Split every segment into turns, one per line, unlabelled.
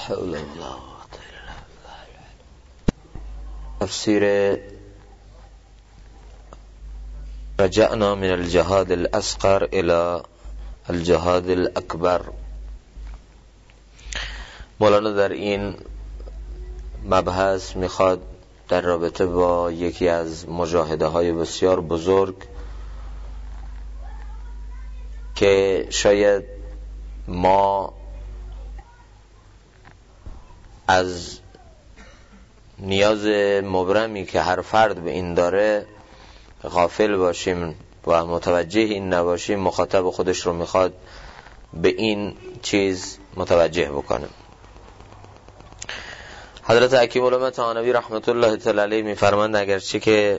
حول ولا قوة الا بالله. تفسیر رجعنا من الجهاد الاصغر الى الجهاد الاکبر. مولانا در این مبحث میخواد در رابطه با یکی از مجاهده های بسیار بزرگ که شاید ما از نیاز مبرمی که هر فرد به این داره غافل باشیم و متوجه این نباشیم، مخاطب خودش رو میخواد به این چیز متوجه بکنه. حضرت حکیم علامه طحاوی رحمت الله تعالی علیه میفرمایند اگرچه که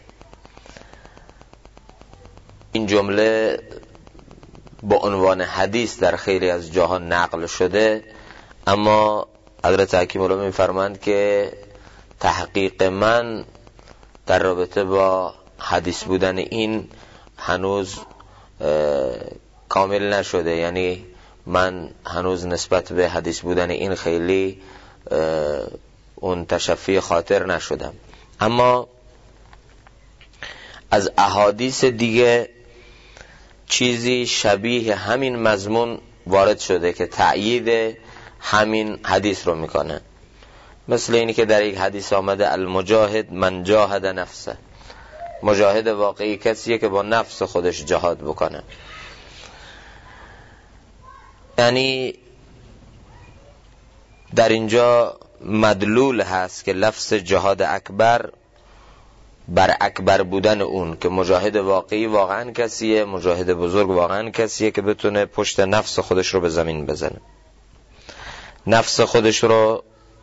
این جمله با عنوان حدیث در خیلی از جاها نقل شده، اما حضرت حکیم علامه میفرمایند که تحقیق من در رابطه با حدیث بودن این هنوز کامل نشده، یعنی من هنوز نسبت به حدیث بودن این خیلی اون تشفی خاطر نشدم. اما از احادیث دیگه چیزی شبیه همین مضمون وارد شده که تأیید همین حدیث رو میکنه، مثل اینی که در یک حدیث آمده المجاهد من جاهد نفسه، مجاهد واقعی کسیه که با نفس خودش جهاد بکنه. یعنی در اینجا مدلول هست که لفظ جهاد اکبر بر اکبر بودن اون، که مجاهد واقعی واقعا کسیه، مجاهد بزرگ واقعا کسیه که بتونه پشت نفس خودش رو به زمین بزنه، نفس خودش رو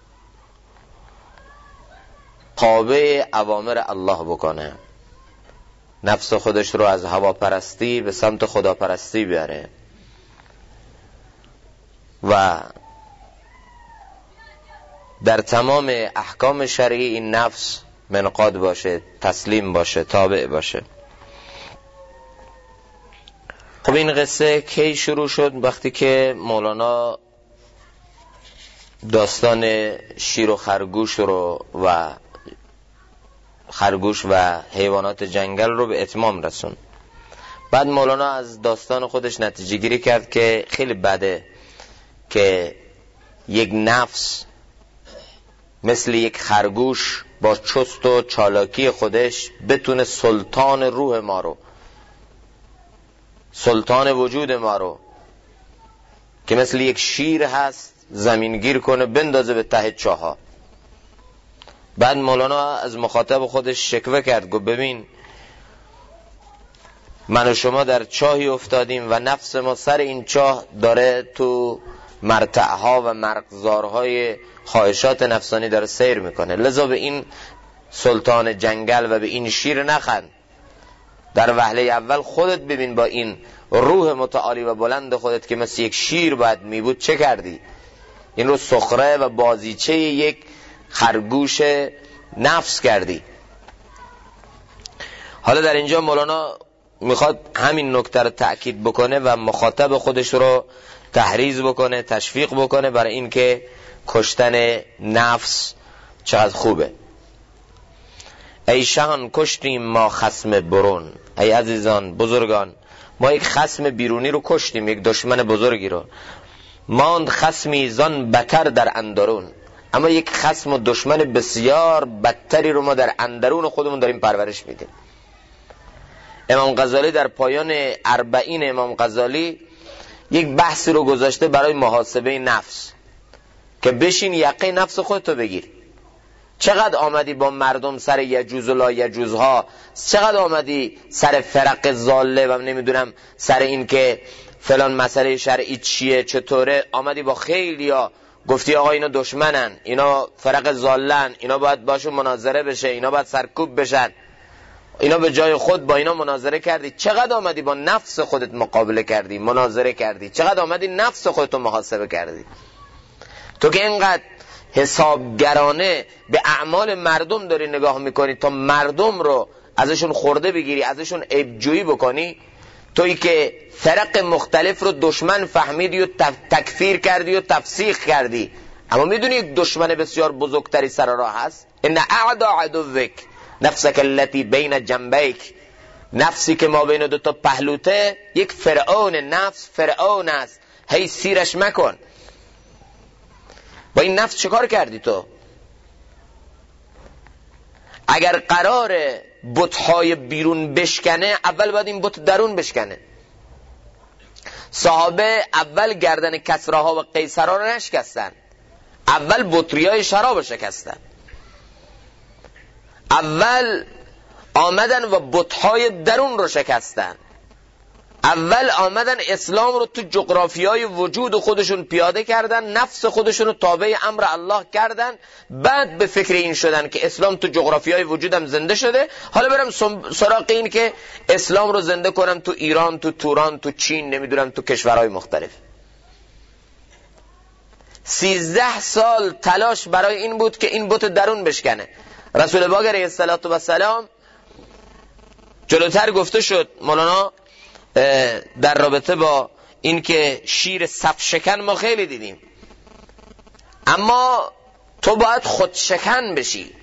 تابع اوامر الله بکنه، نفس خودش رو از هواپرستی به سمت خداپرستی بیاره و در تمام احکام شرعی این نفس منقاد باشه، تسلیم باشه، تابع باشه. خب این قصه کی شروع شد؟ وقتی که مولانا داستان شیر و خرگوش رو و خرگوش و حیوانات جنگل رو به اتمام رسون. بعد مولانا از داستان خودش نتیجه گیری کرد که خیلی بده که یک نفس مثل یک خرگوش با چست و چالاکی خودش بتونه سلطان روح ما رو، سلطان وجود ما رو که مثل یک شیر هست زمینگیر کنه، بندازه به ته چاها. بعد مولانا از مخاطب خودش شکوه کرد، گفت ببین من و شما در چاهی افتادیم و نفس ما سر این چاه داره تو مرتعها و مرغزارهای خواهشات نفسانی داره سیر میکنه، لذا به این سلطان جنگل و به این شیر نخند. در وهله اول خودت ببین با این روح متعالی و بلند خودت که مثل یک شیر باید میبود چه کردی. این رو سخره و بازیچه یک خرگوش نفس کردی. حالا در اینجا مولانا میخواد همین نکته رو تأکید بکنه و مخاطب خودش رو تحریض بکنه، تشویق بکنه برای اینکه کشتن نفس چقدر خوبه. ای شهان کشتیم ما خصم برون، ای عزیزان بزرگان ما یک خصم بیرونی رو کشتیم، یک دشمن بزرگی رو. ماند خصمی زان بتر در اندرون، اما یک خصم و دشمن بسیار بدتری رو ما در اندرون خودمون داریم پرورش میدیم. امام غزالی در پایان 40 امام غزالی یک بحثی رو گذاشته برای محاسبه نفس که بشین یقه نفس خودتو بگیر. چقدر آمدی با مردم سر یجوز و لا یجوزها، چقدر آمدی سر فرق ضاله و نمیدونم سر این که فلان مسئله شرعی چیه چطوره، آمدی با خیلیا گفتی آقا اینا دشمنن، اینا فرق ضالن، اینا باید باشون مناظره بشه، اینا باید سرکوب بشن، اینا به جای خود با اینا مناظره کردی. چقدر آمدی با نفس خودت مقابله کردی، مناظره کردی، چقدر آمدی نفس خودتو محاسبه کردی. تو که اینقدر حسابگرانه به اعمال مردم داری نگاه میکنی تا مردم رو ازشون خورده بگیری، ازشون عیبجویی بکنی، تویی که فرق مختلف رو دشمن فهمیدی و تکفیر کردی و تفسیق کردی، اما میدونی یک دشمن بسیار بزرگتری سر راه هست؟ ان اعدا عدوک نفسک التي بین جنبیک، نفسی که ما بین دو تا پهلوته، یک فرعون نفس، فرعون است، هی سیرش مکن. با این نفس چیکار کردی تو؟ اگر قرار بت‌های بیرون بشکنه، اول باید این بت درون بشکنه. صحابه اول گردن کسراها و قیصرها رو نشکستن، اول بطریای شراب رو شکستن، اول آمدن و بت‌های درون رو شکستن، اول آمدن اسلام رو تو جغرافیای وجود خودشون پیاده کردن، نفس خودشون رو تابع امر الله کردن، بعد به فکر این شدن که اسلام تو جغرافیای وجودم زنده شده، حالا برم سراغ این که اسلام رو زنده کنم تو ایران، تو توران، تو چین، نمیدونم تو کشورهای مختلف. 13 سال تلاش برای این بود که این بت درون بشکنه. رسول پاک علیه السلام جلوتر گفته شد، مولانا در رابطه با این که شیر صف شکن ما خیلی دیدیم، اما تو باید خود شکن بشی.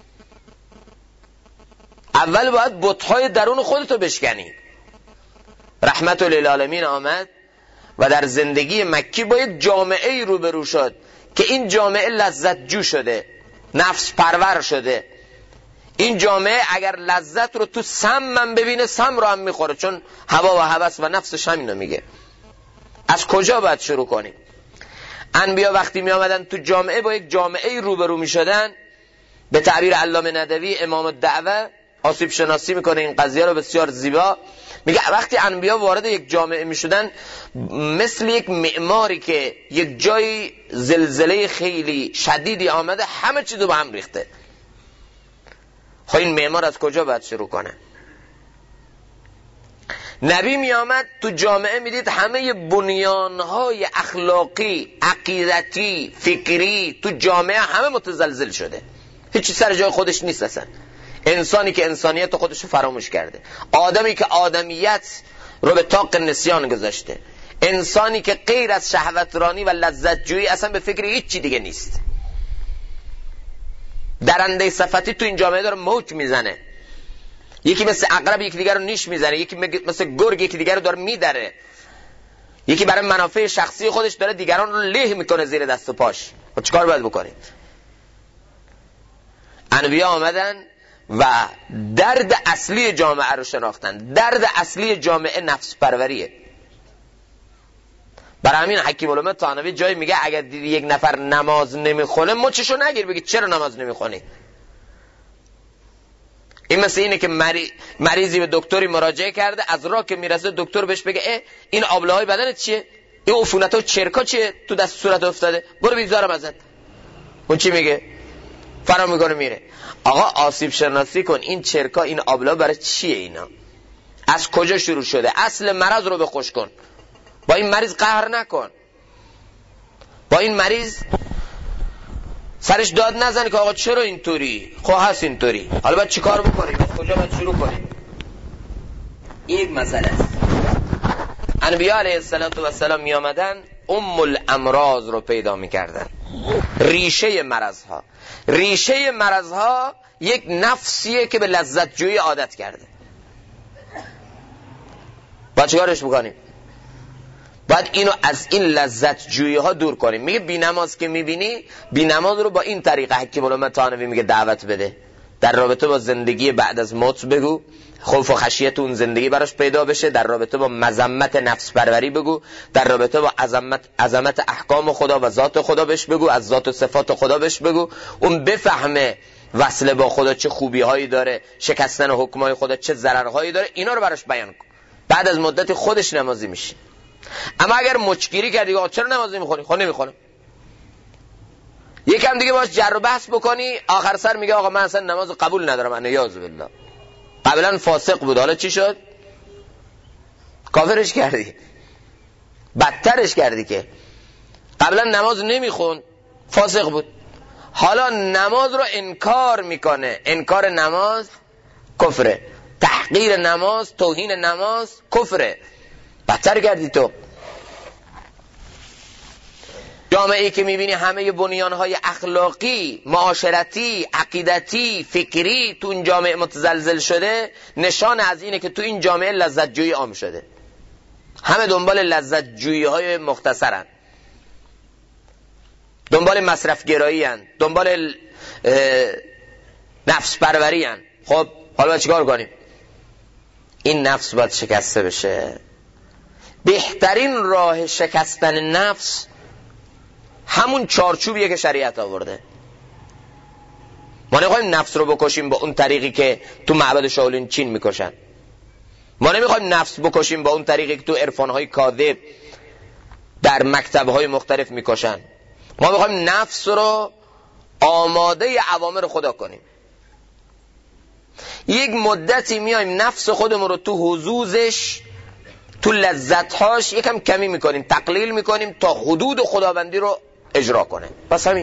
اول باید بت‌های درون خودتو بشکنی. رحمت للعالمین آمد و در زندگی مکی با یک جامعه روبرو شد که این جامعه لذت جو شده، نفس پرور شده. این جامعه اگر لذت رو تو سم من ببینه، سم رو هم میخوره، چون هوا و هوس و نفسش همینو میگه. از کجا باید شروع کنیم؟ انبیا وقتی می آمدن تو جامعه با یک جامعه روبرو می شدن، به تعبیر علامه ندوی امام الدعوه آسیب شناسی میکنه این قضیه رو بسیار زیبا، میگه وقتی انبیا وارد یک جامعه می شدن مثل یک معماری که یک جای زلزله خیلی شدیدی آمده همه چیزو با هم ریخته. خب این معمار از کجا باید شروع کنه؟ نبی می آمد تو جامعه میدید همه بنیانهای اخلاقی، عقیدتی، فکری تو جامعه همه متزلزل شده، هیچی سر جای خودش نیست اصلا. انسانی که انسانیت خودش رو فراموش کرده، آدمی که آدمیت رو به طاق نسیان گذاشته، انسانی که غیر از شهوترانی و لذت جویی اصلا به فکر هیچی دیگه نیست. درنده صفتی تو این جامعه داره موج میزنه، یکی مثل عقرب یکی دیگر رو نیش میزنه، یکی مثل گرگ یکی دیگر رو داره میدره، یکی برای منافع شخصی خودش داره دیگران رو له میکنه زیر دست و پاش. و چیکار باید بکنید؟ انبیا آمدن و درد اصلی جامعه رو شناختن. درد اصلی جامعه نفس پروریه. برای همین حکیم الامه طحاوی جایی میگه اگر دیدی یک نفر نماز نمیخونه مچشو نگیر، بگی چرا نماز نمیخونی. این مثل اینه که مریضی به دکتری مراجعه کرده، از راه که میرسه دکتر بهش بگه این آبله‌های بدنت چیه؟ این عفونت‌ها و چرکا چیه تو دست صورت افتاده؟ برو بیزارم ازت. اون چی میگه؟ فرا میکنه میره. آقا آسیب شناسی کن، این چرکا این آبله‌ها برای چیه؟ اینا از کجا شروع شده؟ اصل مرض رو بخوش کن. با این مریض قهر نکن، با این مریض سرش داد نزنی که آقا چرا اینطوری؟ خب هست اینطوری، حالا باید چی کار بکنیم؟ از کجا باید شروع کنیم؟ این یک مسئله است. انبیا علیه السلام می آمدن الامراض رو پیدا می کردن، ریشه مرضها. ریشه مرضها یک نفسیه که به لذت جویی عادت کرده. باید چی کارش بکنیم؟ باید اینو از این لذت جویی ها دور کنیم. میگه بی نماز که میبینی، بی نماز رو با این طریقه حکیم الامه طحاوی میگه دعوت بده. در رابطه با زندگی بعد از موت بگو، خوف و خشیت اون زندگی براش پیدا بشه. در رابطه با مذمت نفس پروری بگو. در رابطه با عظمت احکام خدا و ذات خدا بهش بگو، از ذات و صفات خدا بهش بگو. اون بفهمه وصله با خدا چه خوبی هایی داره، شکستن حکمای خدا چه ضررهایی داره. اینا رو براش بیان کن. بعد از مدت خودش نمازی میشه. اما اگر مچگیری کردی آقا چرا نماز نمیخونی؟ خب نمیخونم. یکم دیگه باش جر و بحث بکنی، آخر سر میگه آقا من اصلا نماز قبول ندارم، انا یاذ بالله. قبلا فاسق بود، حالا چی شد؟ کافرش کردی، بدترش کردی. که قبلا نماز نمیخون، فاسق بود، حالا نماز رو انکار میکنه. انکار نماز کفره، تحقیر نماز، توهین نماز کفره، بدتر کردی تو. جامعه‌ای که میبینی همه بنیانهای اخلاقی، معاشرتی، عقیدتی، فکری تو این جامعه متزلزل شده، نشان از اینه که تو این جامعه لذت جویی عام شده. همه دنبال لذت جویی های مختصرن، دنبال مصرف گرایی هن، دنبال نفس پروری هن. خب حالا چیکار کنیم؟ این نفس باید شکسته بشه. بهترین راه شکستن نفس همون چارچوبیه که شریعت آورده. ما نمیخوایم نفس رو بکشیم با اون طریقی که تو معبد شاولین چین میکشن. ما نمیخوایم نفس بکشیم با اون طریقی که تو عرفانهای کاذب در مکتبهای مختلف میکشن. ما میخوایم نفس رو آماده اوامر خدا کنیم. یک مدتی میایم نفس خودمون رو تو حظوظش، تو لذتهاش یکم کمی میکنیم، تقلیل میکنیم تا حدود خداوندی رو اجرا کنه. بس همین.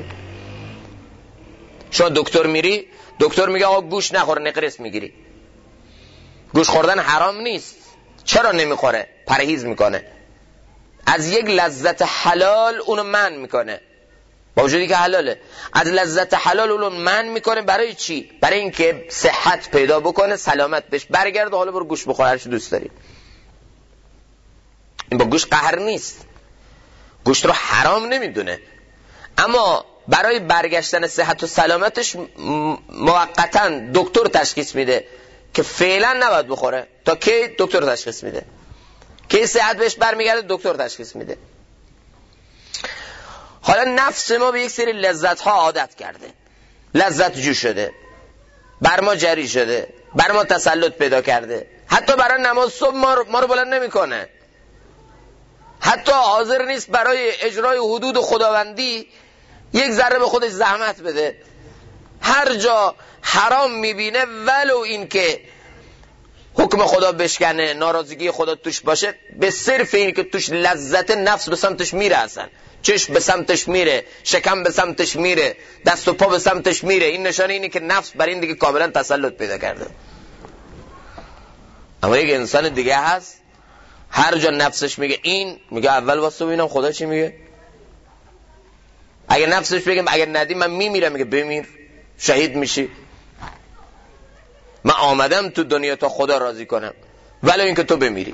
شما دکتر میری، دکتر میگه آقا گوش نخور، نقرس میگیری. گوش خوردن حرام نیست. چرا نمیخوره؟ پرهیز میکنه. از یک لذت حلال اونو منع میکنه، با وجودی که حلاله. از لذت حلال اونو منع میکنه. برای چی؟ برای اینکه صحت پیدا بکنه، سلامت بهش برگرده. حالا برو گوش بخور هر چی دوست داری. این با گوش قهر نیست، گوشت رو حرام نمیدونه، اما برای برگشتن صحت و سلامتش موقتاً دکتر تشخیص میده که فعلا نباید بخوره. تا کی؟ دکتر تشخیص میده. کی صحت بهش برمیگرده؟ دکتر تشخیص میده. حالا نفس ما به یک سری لذت ها عادت کرده، لذت جو شده، بر ما جری شده، بر ما تسلط پیدا کرده. حتی برای نماز صبح ما رو بلند نمیکنه. حتی حاضر نیست برای اجرای حدود خداوندی یک ذره به خودش زحمت بده. هر جا حرام میبینه ولو این که حکم خدا بشکنه، ناراضگی خدا توش باشه، به صرف این که توش لذت نفس به سمتش میره، اصلا چشم به سمتش میره، شکم به سمتش میره، دست و پا به سمتش میره. این نشانه اینه که نفس بر این دیگه کاملا تسلط پیدا کرده. اما یک انسان دیگه هست هر جا نفسش میگه این، میگه اول واسه ببینم خدا چی میگه. اگه نفسش بگه اگه ندی من میمیرم، میگه بمیر، شهید میشی. من آمدم تو دنیا تا خدا راضی کنم، ولی اینکه تو بمیری.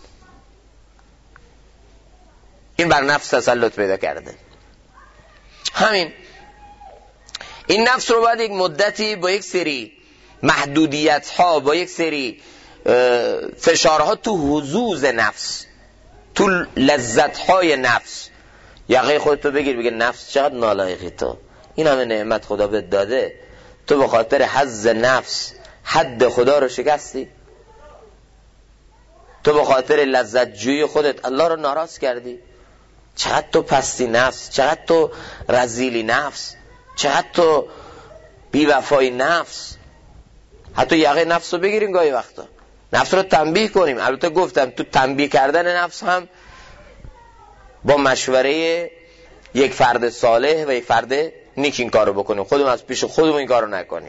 این بر نفس تسلط پیدا کرده. همین این نفس رو باید یک مدتی با یک سری محدودیت ها، با یک سری فشارها تو حظوظ نفس، تو لذت های نفس، یقه خودتو بگیر، بگه نفس چقدر نالایقی تو، این همه نعمت خدا بهت داده، تو به خاطر حظ نفس حد خدا رو شکستی، تو به خاطر لذت جویی خودت الله رو ناراض کردی. چقدر تو پستی نفس، چقدر تو رذیلی نفس، چقدر تو بی‌وفایی نفس. حتی یقه نفس رو بگیریم، گاهی وقتا نفس رو تنبیه کنیم. البته گفتم تو تنبیه کردن نفس هم با مشوره یک فرد صالح و یک فرد نیک این کارو بکنیم، خودمون از پیش خودمون این کارو نکنیم.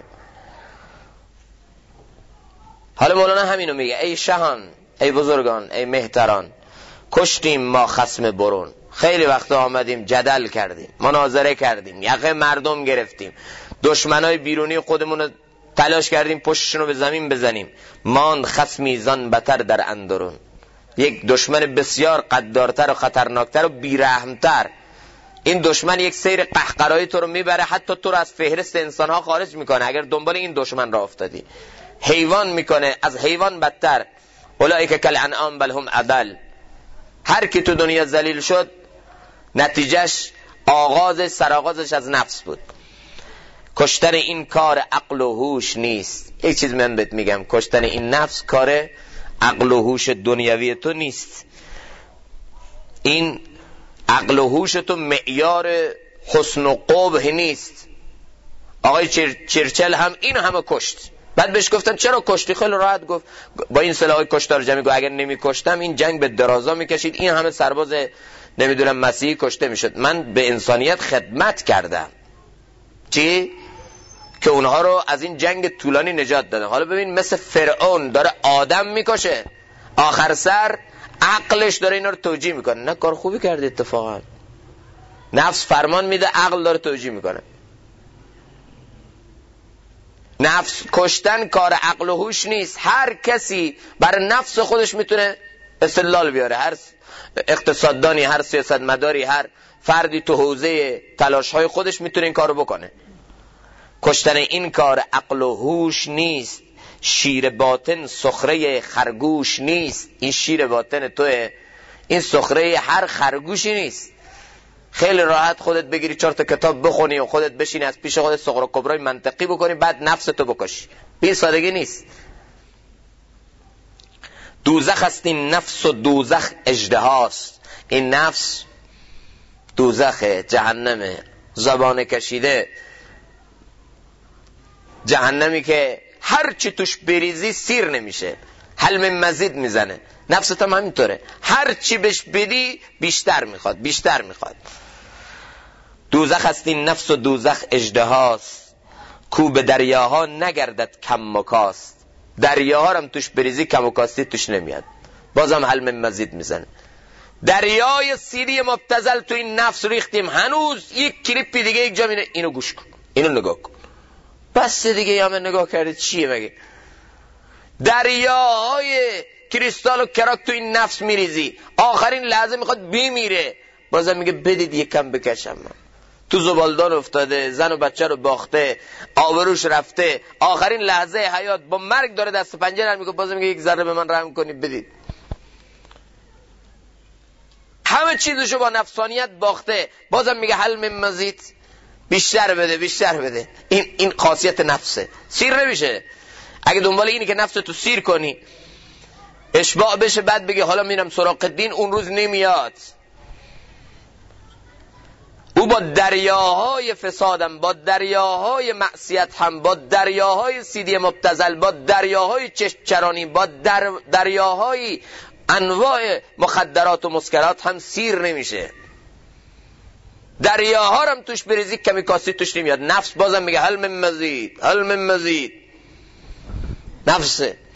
حالا مولانا همینو میگه: ای شهان، ای بزرگان، ای مهتران، کشتیم ما خصم برون. خیلی وقت آمدیم جدل کردیم، مناظره کردیم، یقه مردم گرفتیم، دشمنای بیرونی خودمون رو تلاش کردیم پشتشون رو به زمین بزنیم. ماند خصمی زان بتر در اندرون. یک دشمن بسیار قدارتر و خطرناکتر و بیرحمتر. این دشمن یک سیر قهقرایی تو رو میبره، حتی تو رو از فهرست انسانها خارج میکنه اگر دنبال این دشمن را افتادی. حیوان میکنه، از حیوان بدتر. اولئک کالانعام بل هم اضل. هر کی تو دنیا ذلیل شد نتیجهش سرآغازش از نفس بود. کشتن این کار عقل و هوش نیست. یک چیز من بهت میگم، کشتن این نفس کار عقل و هوش دنیوی تو نیست. این عقل و هوش تو معیار حسن و قبح نیست. آقای چرچل هم اینو همه کشت، بعد بهش گفتن چرا کشتی؟ خیلی راحت گفت با این سلاح کشتار جمعی گفت اگر نمی کشتم این جنگ به درازا میکشید، این همه سرباز نمیدونم مسیحی کشته میشد. من به انسانیت خدمت کردم. چی؟ که اونها رو از این جنگ طولانی نجات دادم. حالا ببین مثل فرعون داره آدم میکشه، آخر سر عقلش داره اینا رو توجیه میکنه. نه کار خوبی کردی اتفاقا. نفس فرمان میده، عقل داره توجیه میکنه. نفس کشتن کار عقل و هوش نیست. هر کسی برای نفس خودش میتونه استدلال بیاره، هر اقتصاددانی، هر سیاستمداری، هر فردی تو حوزه تلاش‌های خودش میتونه این کارو بکنه. کشتن این کار عقل و هوش نیست. شیر باطن سخره خرگوش نیست. این شیر باطن توه، این سخره هر خرگوشی نیست. خیلی راحت خودت بگیری 4 تا کتاب بخونی و خودت بشینی از پیش خودت صغرا و کبرای منطقی بکنی بعد نفستو بکشی. بی سادگی نیست. دوزخ است این نفس و دوزخ اژدهاست. این نفس دوزخه، جهنمه، زبانه کشیده، جهنمی که هر چی توش بریزی سیر نمیشه، حلم مزید میزنه. نفست هم همینطوره، هر چی بهش بدی بیشتر میخواد، بیشتر میخواد. دوزخ است این نفس و دوزخ اژدهاست، کو به دریاها نگردد کم و کاست. دریاها هم توش بریزی کم و کاستی توش نمیاد، بازم حلم مزید میزنه. دریای سیری مبتذل تو این نفس ریختیم، هنوز یک کلیپ دیگه یک جا میره، اینو گوش کن، اینو نگاه کن، بس دیگه همه نگاه کرده چیه مگه؟ دریاهای کریستال و کراک تو این نفس میریزی، آخرین لحظه میخواد بیمیره، بازم میگه بدید یکم بکشم. تو زبالدان افتاده، زن و بچه رو باخته، آبروش رفته، آخرین لحظه حیات با مرگ داره دست پنجه میگه، بازم میگه یک ذره به من رحم کنید بدید. همه چیزشو با نفسانیت باخته، بازم میگه حلم مزید، بیشتر بده، بیشتر بده. این خاصیت نفسه، سیر نمیشه. اگه دنبال اینی که نفس تو سیر کنی اشباع بشه بعد بگی حالا میرم سراغ دین، اون روز نمیاد. او با دریاهای فسادم، با دریاهای معصیت هم، با دریاهای سیدی مبتذل، با دریاهای چشمچرانی، با دریاهای انواع مخدرات و مسکرات هم سیر نمیشه. دریاها هم توش بریزی کمی کاسی توش نمیاد. نفس بازم میگه حلم مزید، حلم مزید. نفسه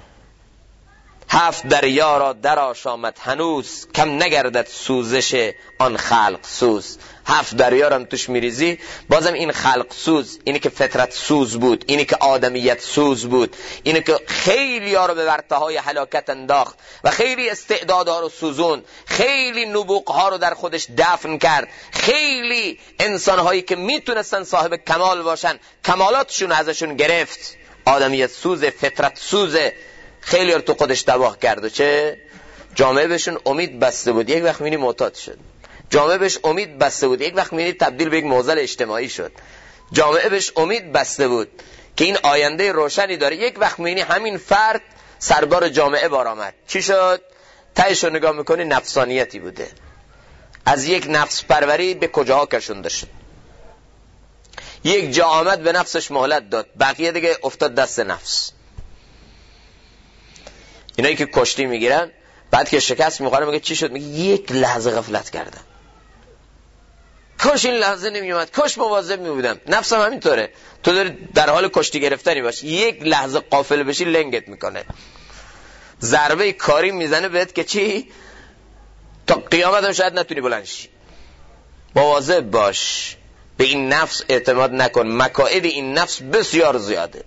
7 دریا را در آشامد هنوز، کم نگردد سوزش آن خلق سوز. 7 دریا را هم توش میریزی، بازم این خلق سوز، اینی که فطرت سوز بود، اینی که آدمیت سوز بود، اینی که خیلی ها رو به ورطه‌های هلاکت انداخت و خیلی استعدادها رو سوزون، خیلی نبوغها رو در خودش دفن کرد، خیلی انسانهایی که میتونستن صاحب کمال باشن کمالاتشون ازشون گرفت. آدمیت سوزه، فطرت سوزه، خیلی رو تو خودش تباه کرد. و چه جامعه بهشون امید بسته بود، یک وقت می‌بینی معتاد شد. جامعه بهش امید بسته بود، یک وقت می‌بینی تبدیل به یک معضل اجتماعی شد. جامعه بهش امید بسته بود که این آینده روشنی داره، یک وقت می‌بینی همین فرد سربار جامعه بار آمد. چی شد؟ تهش رو نگاه می‌کنی نفسانیتی بوده، از یک نفس پروری به کجاها کشونده شد. یک جا آمد به نفسش مهلت داد، بقیه دیگه افتاد دست نفس. اینایی که کشتی میگیرن بعد که شکست میخوره میگه چی شد؟ میگه یک لحظه غفلت کردم، کاش این لحظه نمیومد، کاش مواظب میبودم. نفسم همینطوره، تو داری در حال کشتی گرفتنی باشی، یک لحظه غافل بشی لنگت میکنه، ضربه کاری میزنه بهت که چی؟ تا قیامت هم شاید نتونی بلند شی. مواظب باش، به این نفس اعتماد نکن، مکائد این نفس بسیار زیاده.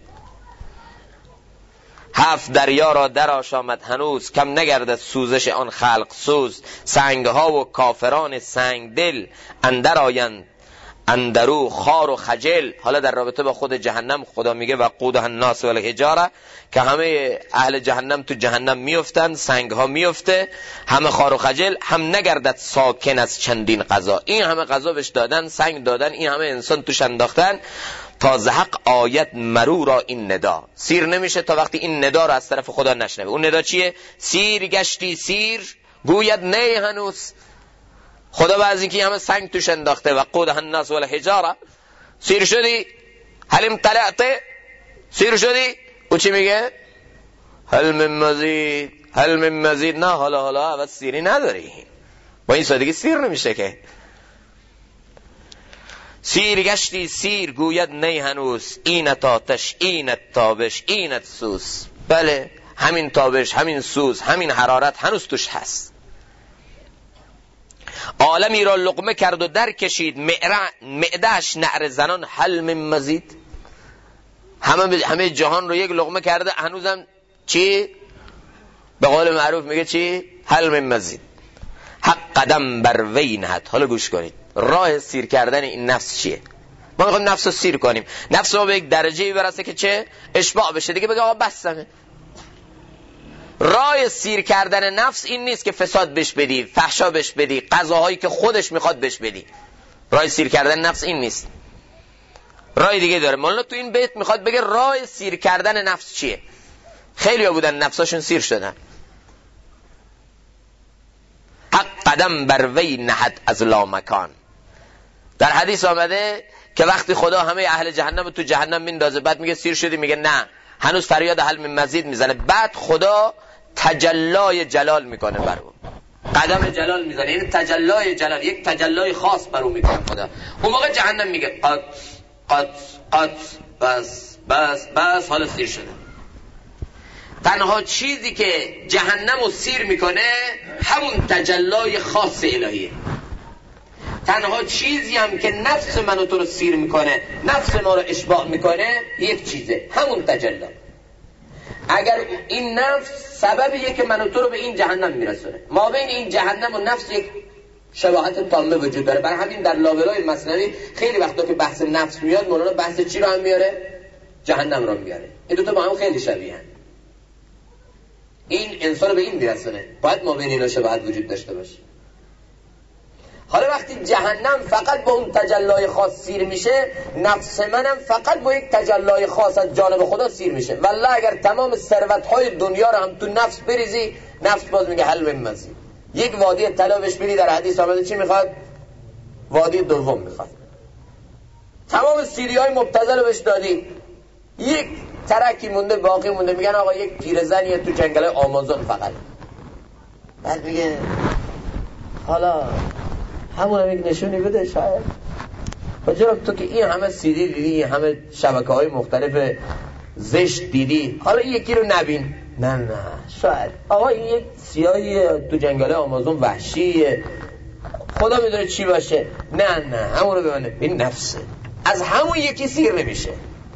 7 دریا را در آشامد هنوز، کم نگردد سوزش آن خلق سوز. سنگها و کافران سنگ دل، اندر آیند اندرو خار و خجل. حالا در رابطه با خود جهنم خدا میگه وقودها الناس والحجاره، که همه اهل جهنم تو جهنم میفتن، سنگها میفته، همه خار و خجل، هم نگردد ساکن از چندین قضا. این همه قضا بهش دادن، سنگ دادن، این همه انسان توش انداختن، تا زحق آیت مرو را این ندا. سیر نمیشه تا وقتی این ندا را از طرف خدا نشنوه. اون ندا چیه؟ سیر گشتی سیر گوید نه هنوز. خدا بعضی که همه سنگ توش انداخته، وقودها الناس والحجاره. سیر شدی؟ هل امتلأت؟ سیر شدی؟ او چی میگه؟ هل من مزید، هل من مزید. نه حالا عوض سیری نداری، با این سادگی سیر نمیشه که. سیر گشتی سیر گوید نه هنوز، اینت آتش اینت تابش اینت سوز. بله همین تابش، همین سوز، همین حرارت هنوز توش هست. عالمی را لقمه کرد و در کشید، معده‌اش نعره زنان هل من مزید. همه جهان رو یک لقمه کرده، هنوزم چی؟ به قول معروف میگه چی؟ هل من مزید. حق قدم بر وی نهد. حالا گوش کنید، راه سیر کردن این نفس چیه؟ ما میخوایم نفس رو سیر کنیم، نفس رو به یک درجه‌ای برسه که چه؟ اشباع بشه دیگه، بگه آقا بسمه. راه سیر کردن نفس این نیست که فساد بش بدی، فحشا بش بدی، غذاهایی که خودش میخواد بش بدی. راه سیر کردن نفس این نیست، راه دیگه داره. مولانا تو این بیت میخواد بگه راه سیر کردن نفس چیه. خیلی ها بودن نفساشون سیر شدن. حق قدم بر وی نهد از لامکان. در حدیث آمده که وقتی خدا همه اهل جهنم تو جهنم میندازه، بعد میگه سیر شدی، میگه نه، هنوز فریاد هل من مزید میزنه. بعد خدا تجلای جلال میکنه بر اون، قدم جلال میزنه، یعنی تجلای جلال، یک تجلای خاص بر اون میکنه خدا. اون موقع جهنم میگه قط قط قط، بس بس بس، حالا سیر شده. تنها چیزی که جهنم رو سیر میکنه همون تجلای خاص الهیه. تنها چیزی هم که نفس منو تو رو سیر میکنه، نفس ما رو اشباع میکنه، یک چیزه، همون تجلی. اگر این نفس سببیه که منو تو رو به این جهنم میرسونه، ما بین این جهنم و نفس یک شباهت تامه وجود داره. برای همین در لاولای مثنوی خیلی وقتا که بحث نفس میاد، مولانا بحث چی رو هم میاره؟ جهنم رو میاره. این دوتا با هم خیلی شبیه هن. این انسان رو به این میرسونه، باید ما بین اینا شباهت وجود داشته باشه. حالا وقتی جهنم فقط با اون تجلای خاص سیر میشه، نفس منم فقط با یک تجلای خاص از جانب خدا سیر میشه. والله اگر تمام ثروت‌های دنیا رو هم تو نفس بریزی، نفس باز میگه هل من مزید. یک وادی طلا بهش بدی، در حدیث آمده چی میخواد؟ وادی دوم میخواد. تمام سیری‌های مبتذل رو بهش دادی، یک ترکی مونده، باقی مونده، میگن آقا یک پیرزنیه تو جنگل آمازون فقط. بعد میگه حالا همون هم یک نشونی بده شاید. و جناب تو که این همه سیدی دیدی، همه شبکه‌های مختلف زشت دیدی، حالا یکی رو نبین. نه شاید آقا این یک سیاهی تو جنگل آمازون وحشیه، خدا میدونه چی باشه. نه همون رو ببینه، این نفسه، از همون یکی سیر نمیشه.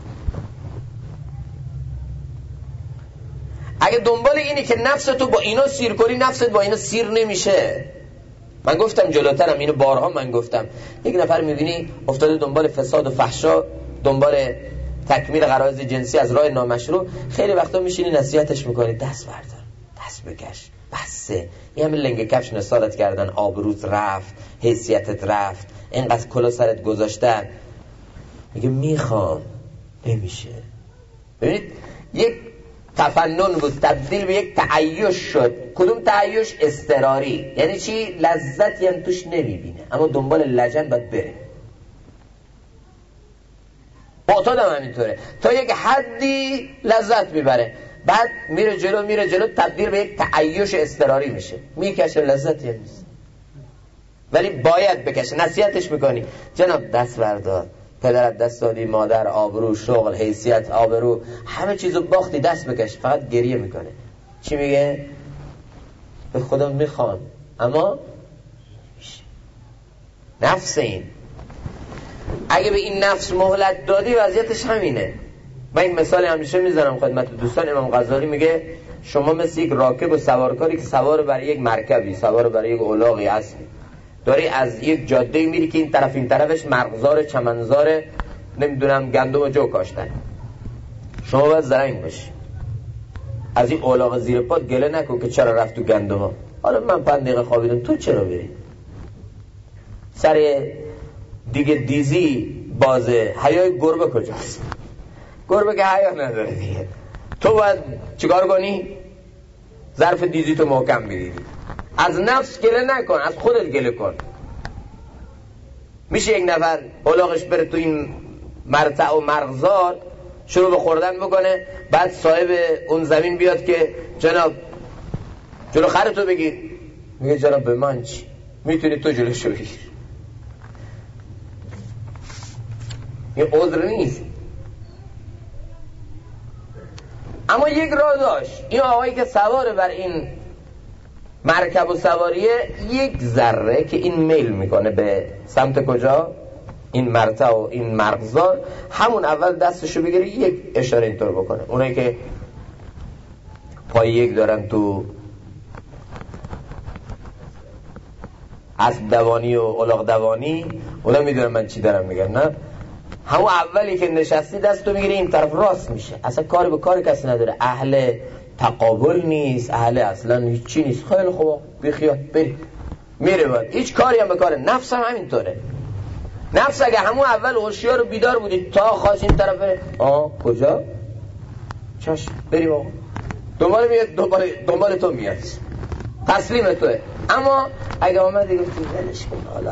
اگه دنبال اینی که نفس تو با اینا سیر کنی، نفست با اینا سیر نمیشه. من گفتم جلوترم، اینو بارها من گفتم، یک نفر میبینی افتاده دنبال فساد و فحشا، دنبال تکمیل غرایز جنسی از راه نامشروع، خیلی وقتا میشینی نصیحتش میکنی، دست بردار، دست بکش، بسه، این همه لنگ کفش نثارت کردن، آبروت رفت، حیثیتت رفت، اینقدر کلا سرت گذاشتن، میگه میخوام، نمیشه. ببینید یک تفنن بود تبدیل به یک تعیش شد. کدوم تعیش؟ اضطراری. یعنی چی؟ لذتی هم توش نمیبینه، اما دنبال لجن باید بره. معتاد هم همینطوره، تا یک حدی لذت میبره، بعد میره جلو تبدیل به یک تعیش اضطراری میشه، میکشه، لذتی هم نیست، ولی باید بکشه. نصیحتش میکنی، جناب دست بردار، پدرت دست دادی، مادر، آبرو، شغل، حیثیت، آبرو، همه چیزو باختی، دست بکش. فقط گریه میکنه. چی میگه؟ به خدا میخوام، اما نفس این، اگه به این نفس مهلت دادی وضعیتش همینه. من این مثال همیشه میزنم خدمت دوستان. امام غزالی میگه شما مثل یک راکب و سوارکاری که سوار بر یک مرکبی، سوار بر یک الاغی هستی، داری از یک جاده میری که این طرف این طرفش مرغزار، چمنزار، نمیدونم گندم و جو کاشتن. شما باید زرنگ باشی، از این الاغ زیر پات گله نکن که چرا رفت تو گندم ها. حالا من 5 دقیقه خوابیدم، تو چرا بری؟ سر دیگه دیزی بازه، حیای گربه کجاست؟ گربه که حیا نداره دیگه. تو باید چیکار کنی؟ ظرف دیزی تو محکم می‌گیری. از نفس گله نکن، از خودت گله کن. میشه یک نفر الاغش بره تو این مرتع و مرغزار، شروع به خوردن بکنه، بعد صاحب اون زمین بیاد که جناب جلو خرتو بگیر، میگه جناب به من چی؟ میتونی تو جلوشو بگیر. این عذر نیست. اما یک راه داشت. این آقایی که سوار بر این مرکب و سواریه یک ذره که این میل میکنه به سمت کجا؟ این مرتع و این مرغزار، همون اول دستشو بگیره یک اشاره اینطور بکنه. اونایی که پای یک دارن تو اسب دوانی و الاغ دوانی، اونا میدونن من چی دارم میگم، نه؟ همون اولی که نشستی دستو میگیره این طرف راست میشه، اصلا کاری به کار کسی نداره، اهل تقابل نیست، اهل اصلا هیچی نیست. خیلی خوب بیخیال بری، میره باید. هیچ کاری هم به کاره. نفس هم همینطوره. نفس اگه همون اول هوشیار و بیدار بودی تا خواست این طرف بره، کجا؟ چشم بریم آقا، دنبال تو میاد، تسلیم توه. اما اگه آمدی گفتی ولش کن، حالا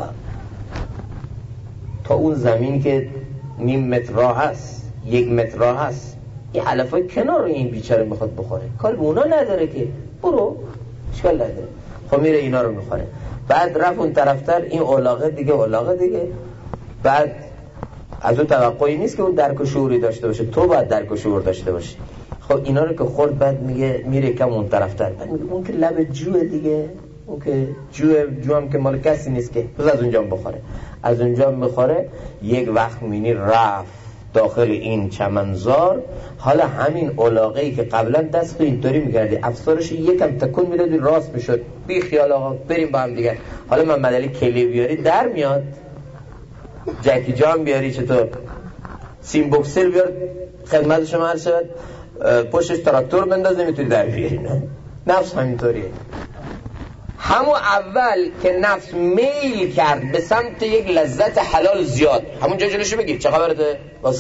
تا اون زمین که 0.5 متر راه هست، 1 متر راه هست، این علفای کنار رو این بیچاره میخواد بخوره، کار به اونا نداره که، برو اشکال نداره. خب میره اینا رو میخوره. بعد رفت اون طرفتر، این اولاغه دیگه. بعد از اون توقعی نیست که اون درک و شعوری داشته باشه، تو باید درک و شعور داشته باشی. خب اینا رو که خورد، بعد میره کم اون طرفتر، بعد میگه اون که لب جوه دیگه، اون که جو هم که مال کسی نیست که، بس از اونجا بخوره. از اونجا بخوره، یک وقت میبینی رفت داخل این چمنزار. حالا همین اولاغه‌ای که قبلا دست اینطوری می‌کردی، افسارش یکم تکون میدادی راست میشد، بی خیال آقا بریم با هم دیگه. حالا من بدلی کلی بیاری در میاد، جکی جان بیاری، چطور سیم بوکسل بیار خدمت شما هر شد، پشتش تراکتور بنداز، نمیتونی در بیاری. نه، نفس همینطوریه. همون اول که نفس میل کرد به سمت یک لذت حلال زیاد، همون جا جلوشو بگیر، چه خبرته؟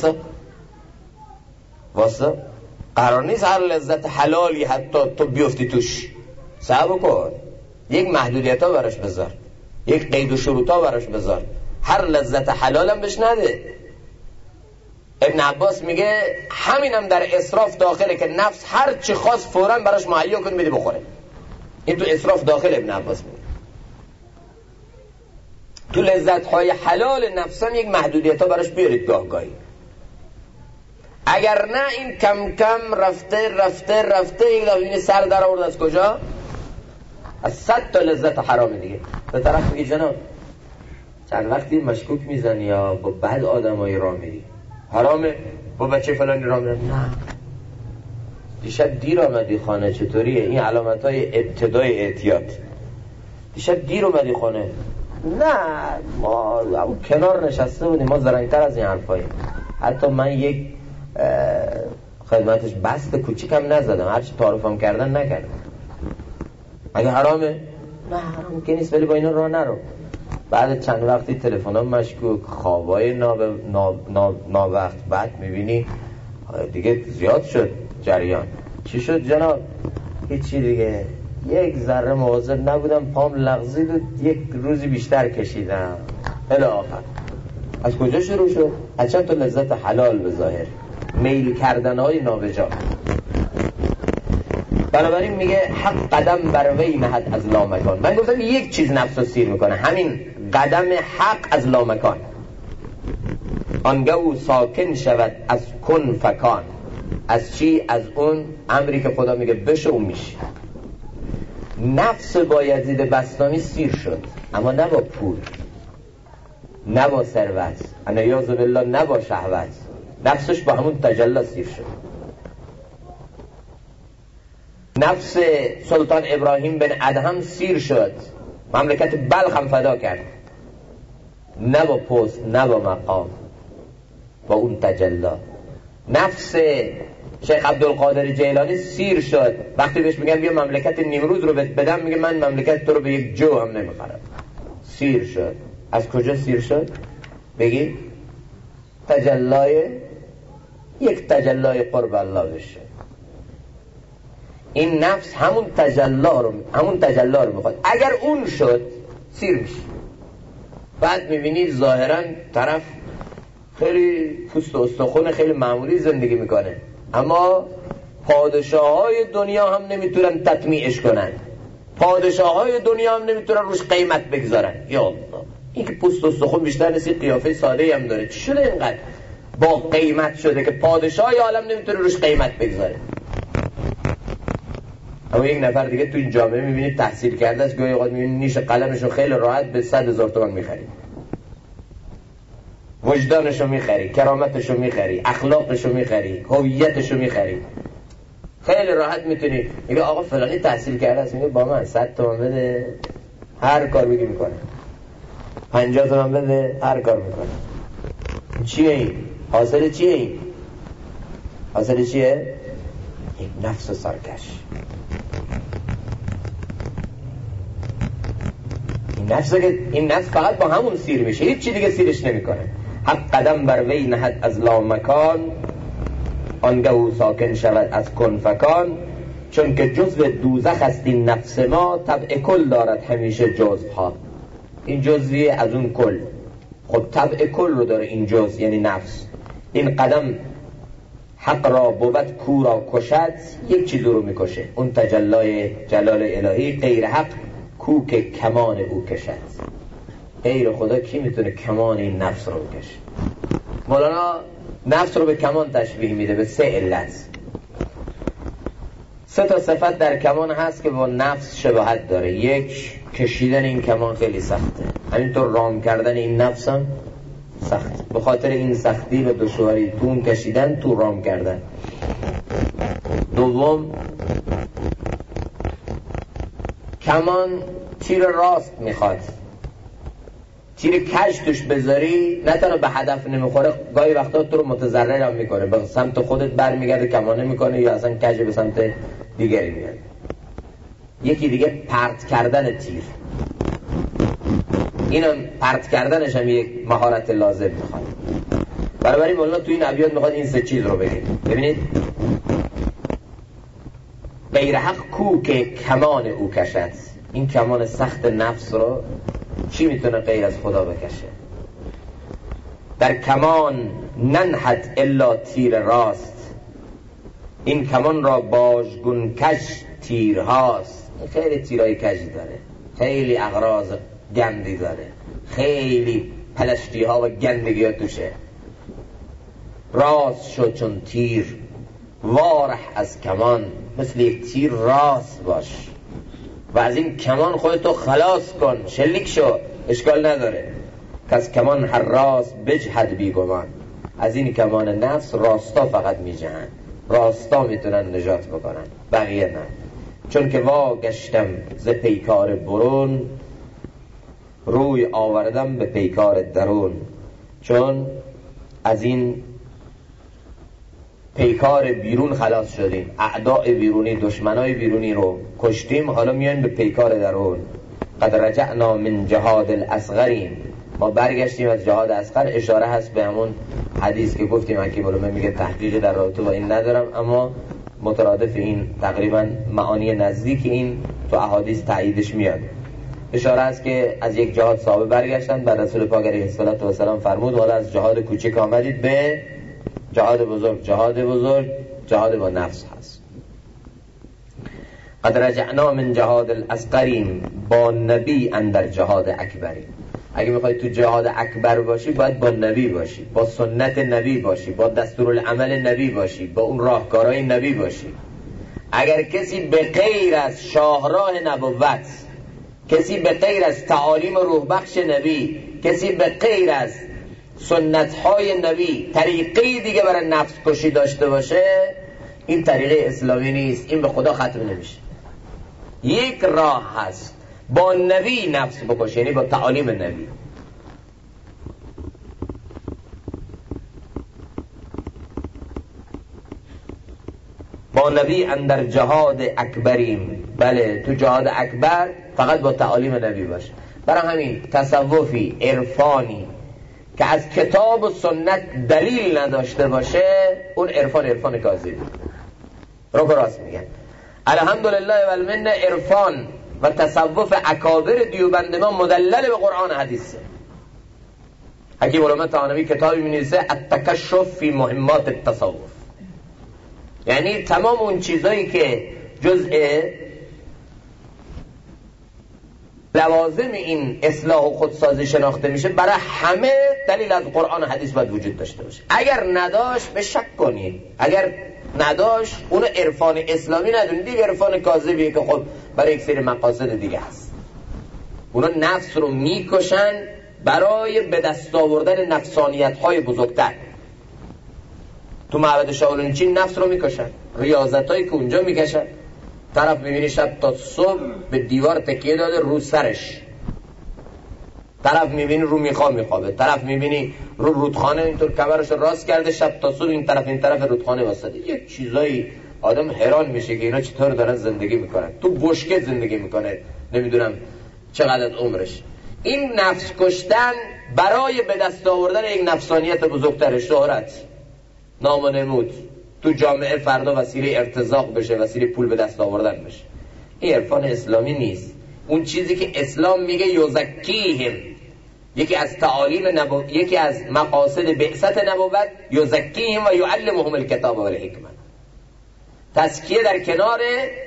واسه قرار نیست هر لذت حلالی حتی تو بیفتی توش، صبر کن، یک محدودیت ها براش بذار، یک قید و شروط ها براش بذار، هر لذت حلالم بهش نده. ابن عباس میگه همینم در اسراف داخله که نفس هر چی خواست فوراً براش مهیا کن بده بخوره. این تو اسراف داخل ابن عباس میگه. تو لذت های حلال نفسم یک محدودیت ها براش بیارید گاهی. اگر نه این کم کم رفته یک دفعه سر در آورد از کجا؟ از 100 تا لذت حرام دیگه. به طرف میگه جناب چند وقتی مشکوک میزنی یا با بعد آدمایی راه میری، حرامه با بچه فلانی راه میرن؟ نه، دیشب دیر آمدی خانه، چطوریه؟ این علامت های ابتدای اعتیاد. دیشب دیر آمدی خانه؟ نه، ما کنار نشسته بودیم، ما زرنگتر از این حرفاییم. حتی من یک خدمتش بست کوچیکم نزدم، هرچی تعارفم کردن نکردم. اگه حرامه؟ نه حرام که نیست، ولی با اینا راه نرو. بعد چند وقتی تلفن ها مشکوک، خوابای ناوقت، بعد میبینی دیگه زیاد شد جریان. چی شد جناب؟ هیچی دیگه، یک ذره مواظب نبودم، پام لغزید و یک روزی بیشتر کشیدم الی آخر. از کجا شروع شد؟ از چند تا لذت حلال به ظاهر، میل کردن های نابجا. بنابراین میگه حق قدم بر وی نهد از لامکان. من گفتم یک چیز نفس رو سیر میکنه، همین قدم حق از لامکان. آنگه او ساکن شود از کن فکان. از چی؟ از اون امری که خدا میگه بشه اون میشه. نفس با یزید بسطامی سیر شد، اما نه با پول، نه با ثروت، انیاذ بالله، نه با شهوت. نفسش با همون تجلی سیر شد. نفس سلطان ابراهیم بن ادهم سیر شد، مملکت بلخ هم فدا کرد، نه با پست، نه با مقام، با اون تجلی. نفس شیخ عبدالقادر جیلانی سیر شد، وقتی بهش میگن بیا مملکت نیمروز رو بدم، میگه من مملکت تو رو به یک جو هم نمیخرم. سیر شد. از کجا سیر شد؟ بگی یک تجلای قرب الله بشه. این نفس همون تجلی رو میخواد. اگر اون شد سیر میشه. بعد میبینی ظاهرا طرف خیلی پوست و استخون خیلی معمولی زندگی میکنه، اما پادشاه های دنیا هم نمیتونن تطمیعش کنن، پادشاه های دنیا هم نمیتونن روش قیمت بگذارن. یا الله، این که پوست و استخون بیشتر نیست، قیافه ساده هم داره، چی شده اینقدر با قیمت شده که پادشاه عالم نمیتونه روش قیمت بگذاره؟ اما یک نفر دیگه تو این جامعه میبینید تحصیل کرده است، گاهی اوقات میبینید نیش قلمشو خیلی راحت به 100,000 تومان میخرید، وجدانشو میخری، کرامتشو میخری، اخلاقشو میخری، هویتشو میخری، خیلی راحت میتونی. میگه آقا فلانی تحصیل کرده است، میگه با من 100 تومان بده هر کار بگی میکنه، 50 تومان بده هر کار میکنه. چیه این؟ حاصل چیه این؟ حاصل چیه؟ یک نفس سرکش. این نفس فقط با همون سیر میشه، هیچ چی دیگه سیرش نمیکنه. حق قدم بر وی نهد از لامکان، آنگه او ساکن شود از کن فکان. چون که جزو دوزخ است این نفس ما، طبع کل دارد همیشه جزوها. این جزوی از اون کل، خب طبع کل رو داره این جزء یعنی نفس. این قدم حق را بود کو را کشد، یک چیز رو میکشه، اون تجلای جلال الهی. غیر حق کو که کمان او کشد. غیر خدا کی میتونه کمان این نفس رو بکشه؟ مولانا نفس رو به کمان تشبیه میده به 3 علت. 3 تا صفت در کمان هست که با نفس شباهت داره. 1 کشیدن این کمان خیلی سخته، همینطور رام کردن این نفس هم سخت، به خاطر این سختی و دشواری تو اون کشیدن، تو رام کردن. 2 کمان تیر راست میخواد، تیر کج توش بذاری نه تنها به هدف نمیخوره، گاهی وقتا تو رو متضرر هم میکنه، به سمت خودت برمیگرده کمانه میکنه یا اصلا کج به سمت دیگری میاد. یکی دیگه پرت کردن تیر، اینم پرت کردنش هم یک مهارت لازم میخواد. بنابراین مولانا تو این ابیات میخواد این 3 چیز رو بگه. ببینید غیر حق کو که کمان او کشد، این کمان سخت نفس رو چی میتونه غیر از خدا بکشه؟ در کمان ننهد الا تیر راست، این کمان را باژگون کش تیرهاست. خیلی تیرای کجی داره، خیلی اغراض گندی داره، خیلی پلشتی ها و گندگی ها توشه. راست شو چون تیر وارح از کمان، مثل یک تیر راست باش و از این کمان خودتو خلاص کن، شلیک شو، اشکال نداره. کس کمان هر راست بجهد بیگمان، از این کمان نفس راستا فقط میجهن، راستا میتونن نجات بکنن، بقیه نه. چون که وا گشتم ز پیکار برون، روی آوردم به پیکار درون. چون از این پیکار بیرون خلاص شدیم، اعداء بیرونی، دشمنای بیرونی رو کشتیم، حالا میایم به پیکار درون. قد رجعنا من جهاد الاصغریم، ما برگشتیم از جهاد اصغر. اشاره هست به همون حدیث که گفتیم، حکیم علومه میگه تحقیق در رابطه با این ندارم، اما مترادف این تقریبا معانی نزدیک این تو احادیث تاییدش میاد. اشاره است که از یک جهاد صحابه برگشتن، بعد رسول پاک علیه السلام فرمود حالا از جهاد کوچک آمدید به جهاد بزرگ. جهاد بزرگ جهاد با نفس هست. قد رجعنا من جهاد الاصغریم، با نبی اندر جهاد اکبریم. اگه میخوای تو جهاد اکبر باشی باید با نبی باشی، با سنت نبی باشی، با دستورالعمل نبی باشی، با اون راهکارهای نبی باشی. اگر کسی به غیر از شاهراه نبوت، کسی به غیر از تعالیم روح بخش نبی، کسی به غیر از سنت‌های نبی طریقه دیگه برای نفس کشی داشته باشه، این طریقه اسلامی نیست، این به خدا ختم نمیشه. یک راه هست با نبی نفس بکشه، یعنی با تعالیم نبی. با نبی اندر جهاد اکبریم. بله تو جهاد اکبر فقط با تعالیم نبی باشه. برای همین تصوفی، عرفانی که از کتاب و سنت دلیل نداشته باشه، اون عرفان کاذب رو راست میگن. الحمدلله و المنه عرفان و تصوف اکابر دیوبند ما مدلل به قرآن حدیثه. حکیم علومه طحاوی کتابی می‌نویسه التکشف فی مهمات التصوف، یعنی تمام اون چیزایی که جزء لوازم این اصلاح و خودسازی شناخته میشه، برای همه دلیل از قرآن و حدیث باید وجود داشته باشه. اگر نداشت به شک کنید، اگر نداشت اونو عرفان اسلامی ندونید، دیگه عرفان کاذبیه که خب برای یک سری مقاصد دیگه هست. اونا نفس رو میکشن برای به دست آوردن نفسانیت های بزرگتر. تو معبد شاولین چین نفس رو میکشن، ریاضت هایی که اونجا میکشن، طرف میبینی شب تا صبح به دیوار تکیه داده رو سرش، طرف میبینی رو میخوابه، طرف میبینی رو رودخانه اینطور کمرش راست کرده، شب تا صبح این طرف رودخانه واسطه. یک چیزایی آدم حیران میشه که اینا چطور دارن زندگی میکنن. تو بشکه زندگی میکنه، نمیدونم چقدر عمرش. این نفس کشتن برای به دست آوردن یک نفسانیت بزرگتر، شهرت، نام و نمود تو جامعه، فردا وسیله ارتزاق بشه، وسیله پول به دست آوردن بشه. این عرفان اسلامی نیست. اون چیزی که اسلام میگه یزکیهم، یکی از تعالیم یکی از مقاصد بعثت نبوت، یزکیهم و یعلمهم الکتاب و الحکمه. تزکیه در کنار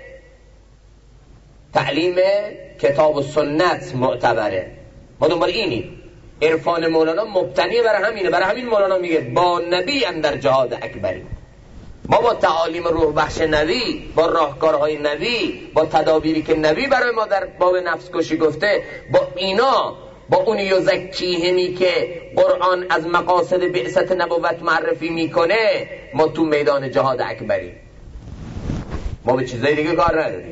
تعلیم کتاب و سنت معتبره. ما دنبال اینیم. عرفان مولانا مبتنی برای همینه. برای همین مولانا میگه با نبی اندر جهاد اکبری. ما با تعالیم روح بخش نبی، با راهکارهای نبی، با تدابیری که نبی برای ما در باب نفس کشی گفته، با اینا، با اون یزکیهمی که قرآن از مقاصد بعثت نبوت معرفی میکنه، ما تو میدان جهاد اکبری. ما به چیزای دیگه کار نداریم.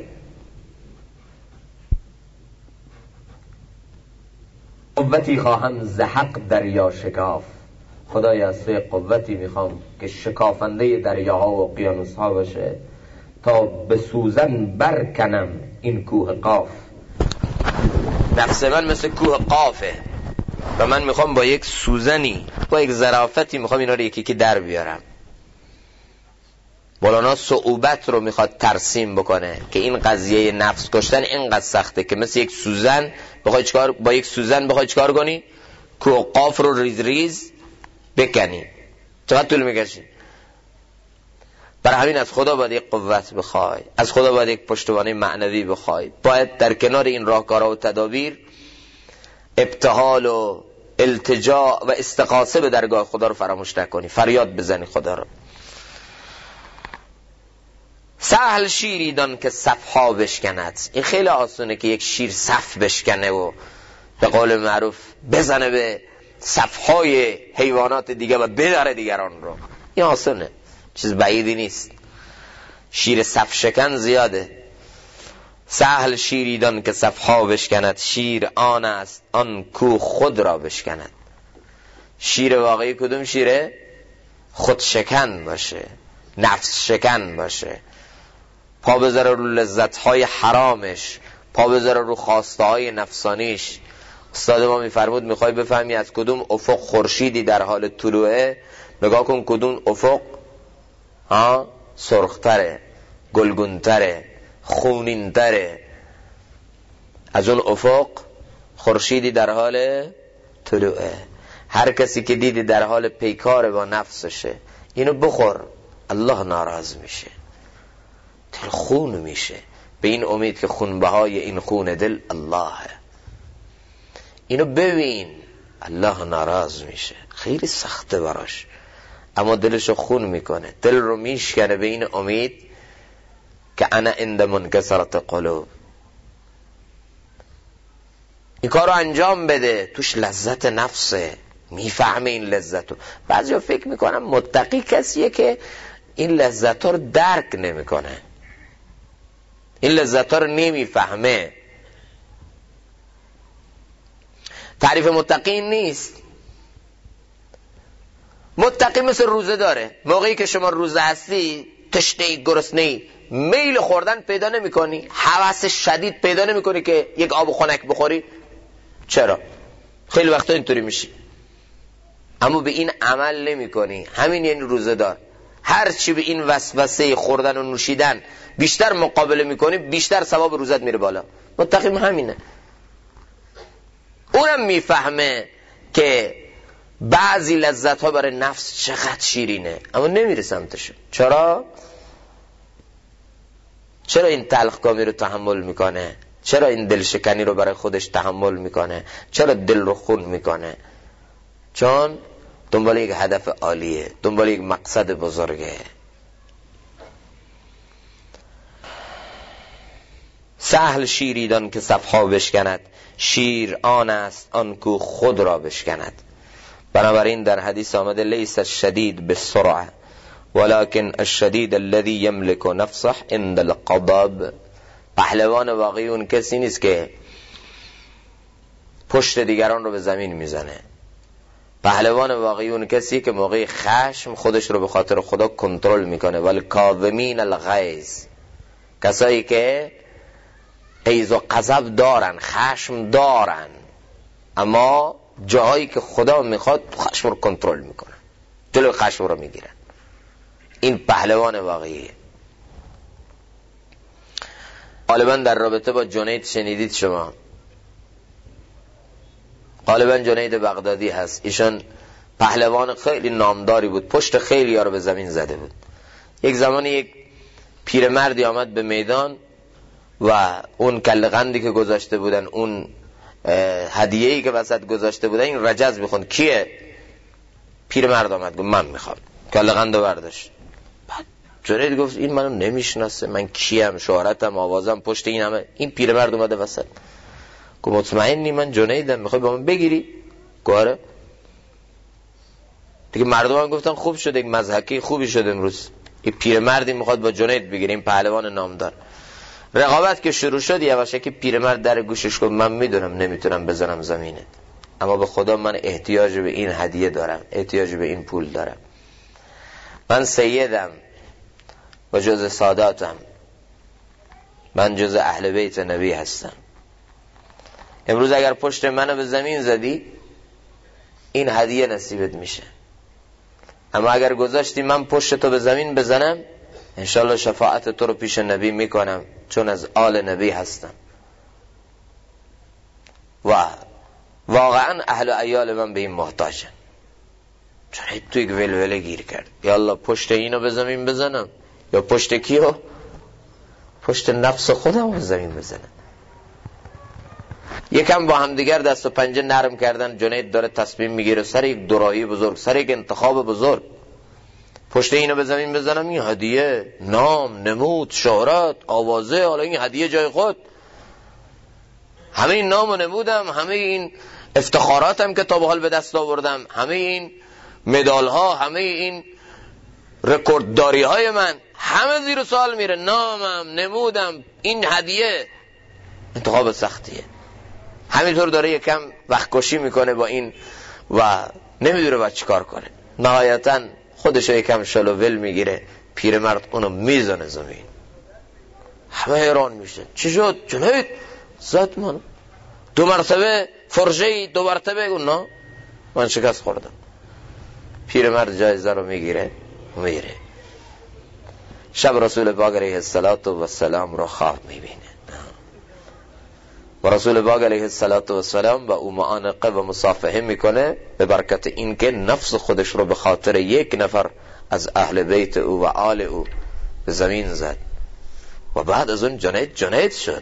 قوتی خواهم ز حق دریا شکاف. خدای از سوی قوتی میخوام که شکافنده دریاها و اقیانوسها باشه تا به سوزن برکنم این کوه قاف. نفس من مثل کوه قافه و من میخوام با یک سوزنی، با یک ظرافتی میخوام اینا رو یکی که در بیارم. مولانا صعوبت رو میخواد ترسیم بکنه که این قضیه نفس کشتن اینقدر سخته که مثل یک سوزن بخوای چیکار، با یک سوزن بخوای چیکار کنی؟ کوه قاف رو ریز ریز بکنی. چقدر طول میکشی؟ برای همین از خدا باید یک قوت بخوای، از خدا باید یک پشتوانه معنوی بخوای. باید در کنار این راهکارها و تدابیر ابتهال و التجا و استغاثه به درگاه خدا رو فراموش نکنی، فریاد بزنی خدا رو. سهل شیری دان که صفها بشکند. این خیلی آسونه که یک شیر صف بشکنه و به قول معروف بزنه به صفهای حیوانات دیگه و بداره دیگران رو. این آسونه، چیز بعیدی نیست. شیر صف شکن زیاده. سهل شیری دان که صفها بشکند، شیر آن است آن کو خود را بشکند. شیر واقعی کدوم شیره؟ خود شکن باشه، نفس شکن باشه، پا بذاره رو لذت‌های حرامش، پا بذاره رو خواسته‌های نفسانیش. استاد ما میفرمود میخوای بفهمی از کدوم افق خورشیدی در حال طلوعه، نگاه کن کدوم افق سرختره، گلگونتره، خونینتره. از اون افق خورشیدی در حال طلوعه. هر کسی که دیدی در حال پیکار با نفسشه، اینو بخور، الله ناراض میشه، دل خون میشه، به این امید که خونبهای این خون دل اللهه. اینو ببین، الله ناراض میشه، خیلی سخته براش، اما دلشو خون میکنه، دل رو میشکنه به این امید که انا عند منکسرت قلوب. این کار رو انجام بده، توش لذت نفسه، میفهمه این لذت رو. بعضی فکر میکنم متقی کسیه که این لذت رو درک نمیکنه، این لذت رو نمیفهمه. تعریف متقی نیست. متقی مثل روزه داره. موقعی که شما روزه هستی، تشنه‌ای، گرسنه‌ای، میل خوردن پیدا نمی کنی، هوس شدید پیدا نمی کنی که یک آب خنک بخوری. چرا؟ خیلی وقتا اینطوری میشی، اما به این عمل نمی کنی. همین یعنی روزه دار. هر چی به این وسوسه خوردن و نوشیدن بیشتر مقابله میکنی، بیشتر ثواب روزت میره بالا. متقی همینه. اونم میفهمه که بعضی لذت ها برای نفس چقدر شیرینه، اما نمیره سمتشون. چرا این تلخکامی رو تحمل میکنه؟ چرا این دلشکنی رو برای خودش تحمل میکنه؟ چرا دل رو خون میکنه؟ چون دنبال یک هدف عالیه، دنبال یک مقصد بزرگه. سهل شیریدان که صفها بشکند، شیر آن است آن کو خود را بشکند. بنابراین در حدیث آمده لیس الشدید بالسرعه ولكن الشدید الذي يملك نفسه عند الغضب. پهلوان واقعی اون کسی نیست که پشت دیگران رو به زمین میزنه. پهلوان واقعی اون کسی که موقع خشم خودش رو به خاطر خدا کنترل میکنه. والکاظمین الغیظ، کسایی که غیظ و غضب دارن، خشم دارن، اما جاهایی که خدا میخواد خشم رو کنترل میکنن، جلوی خشم رو میگیرن. این پهلوان واقعیه. غالبا در رابطه با جنید شنیدید شما، غالبا جنید بغدادی هست. ایشان پهلوان خیلی نامداری بود، پشت خیلی ها رو به زمین زده بود. یک زمانی یک پیرمردی آمد به میدان و اون کلغندی که گذاشته بودن، اون هدیه‌ای که وسط گذاشته بودن، این رجز میخوند. کیه؟ پیرمرد آمد گفت من میخوام. کلغندو برداشت. بعد جنید گفت این منو نمیشناسه، من کیم، شهرتم، آوازم پشت این همه. این پیرمرد اومده وسط گفت مطمئنی من جنیدم، میخوای با من بگیری؟ گواره دیگه. مردم هم گفتن خوب شده، یک مضحکه خوبی شده امروز، این پیرمردی میخواد با جنید بگیره، این پهلوان نامدار. رقابت که شروع شد یواشکی پیرمرد در گوشش گفت من میدونم نمیتونم بزنم زمینت، اما به خدا من احتیاج به این هدیه دارم، احتیاج به این پول دارم. من سیدم و جز ساداتم، من جز اهل بیت نبی هستم. امروز اگر پشت منو به زمین زدی این هدیه نصیبت میشه، اما اگر گذاشتی من پشت تو به زمین بزنم انشالله شفاعت تو رو پیش نبی میکنم، چون از آل نبی هستم و واقعا اهل و عیال من به این محتاجن. چون تو یک ولوله گیر کرد، یا الله پشت اینو به زمین بزنم یا پشت کیو؟ پشت نفس خودم به زمین بزنم. یکم با هم دیگر دست و پنجه نرم کردن. جنید داره تصمیم میگیره سر یک دوراهی بزرگ، سر یک انتخاب بزرگ. پشت اینو به زمین بزنم، این هدیه، نام، نمود، شهرت، آوازه، حالا این هدیه جای خود، همه این نام و نمودم، همه این افتخاراتم که تا به حال به دست آوردم، همه این مدال ها، همه این رکوردداری های من، همه زیر سوال میره. نامم، نمودم، این هدیه. انتخاب سختیه. همینطور داره یکم وقت کشی میکنه با این و نمیدونه باید چیکار کنه. نهایتاً خودشو یکم شلوول میگیره، پیرمرد اونو میزنه زمین. همه حیران میشه، چی شد جنید؟ زد من 2 مرتبه فرژه‌ای، 2 مرتبه. گفت نه من شکست خوردم. پیرمرد جایزه رو میگیره میره. شب رسول پاک علیه السلام رو خواب میبینه و رسول پاک علیه السلام با او معانقه و مصافحه میکنه به برکت اینکه نفس خودش رو به خاطر یک نفر از اهل بیت او و آل او به زمین زد و بعد از اون جنید شد.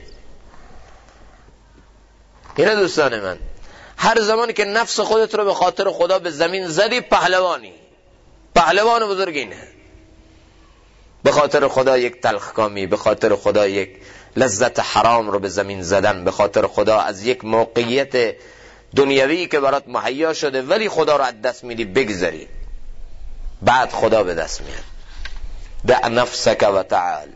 اینه دوستان من، هر زمانی که نفس خودت رو به خاطر خدا به زمین زدی پهلوانی، پهلوان بزرگینه. به خاطر خدا یک تلخکامی، به خاطر خدا یک لذت حرام رو به زمین زدن، به خاطر خدا از یک موقعیت دنیوی که برات مهیا شده ولی خدا رو از دست میدی بگذری، بعد خدا به دست میاد. دع نفسک و تعال.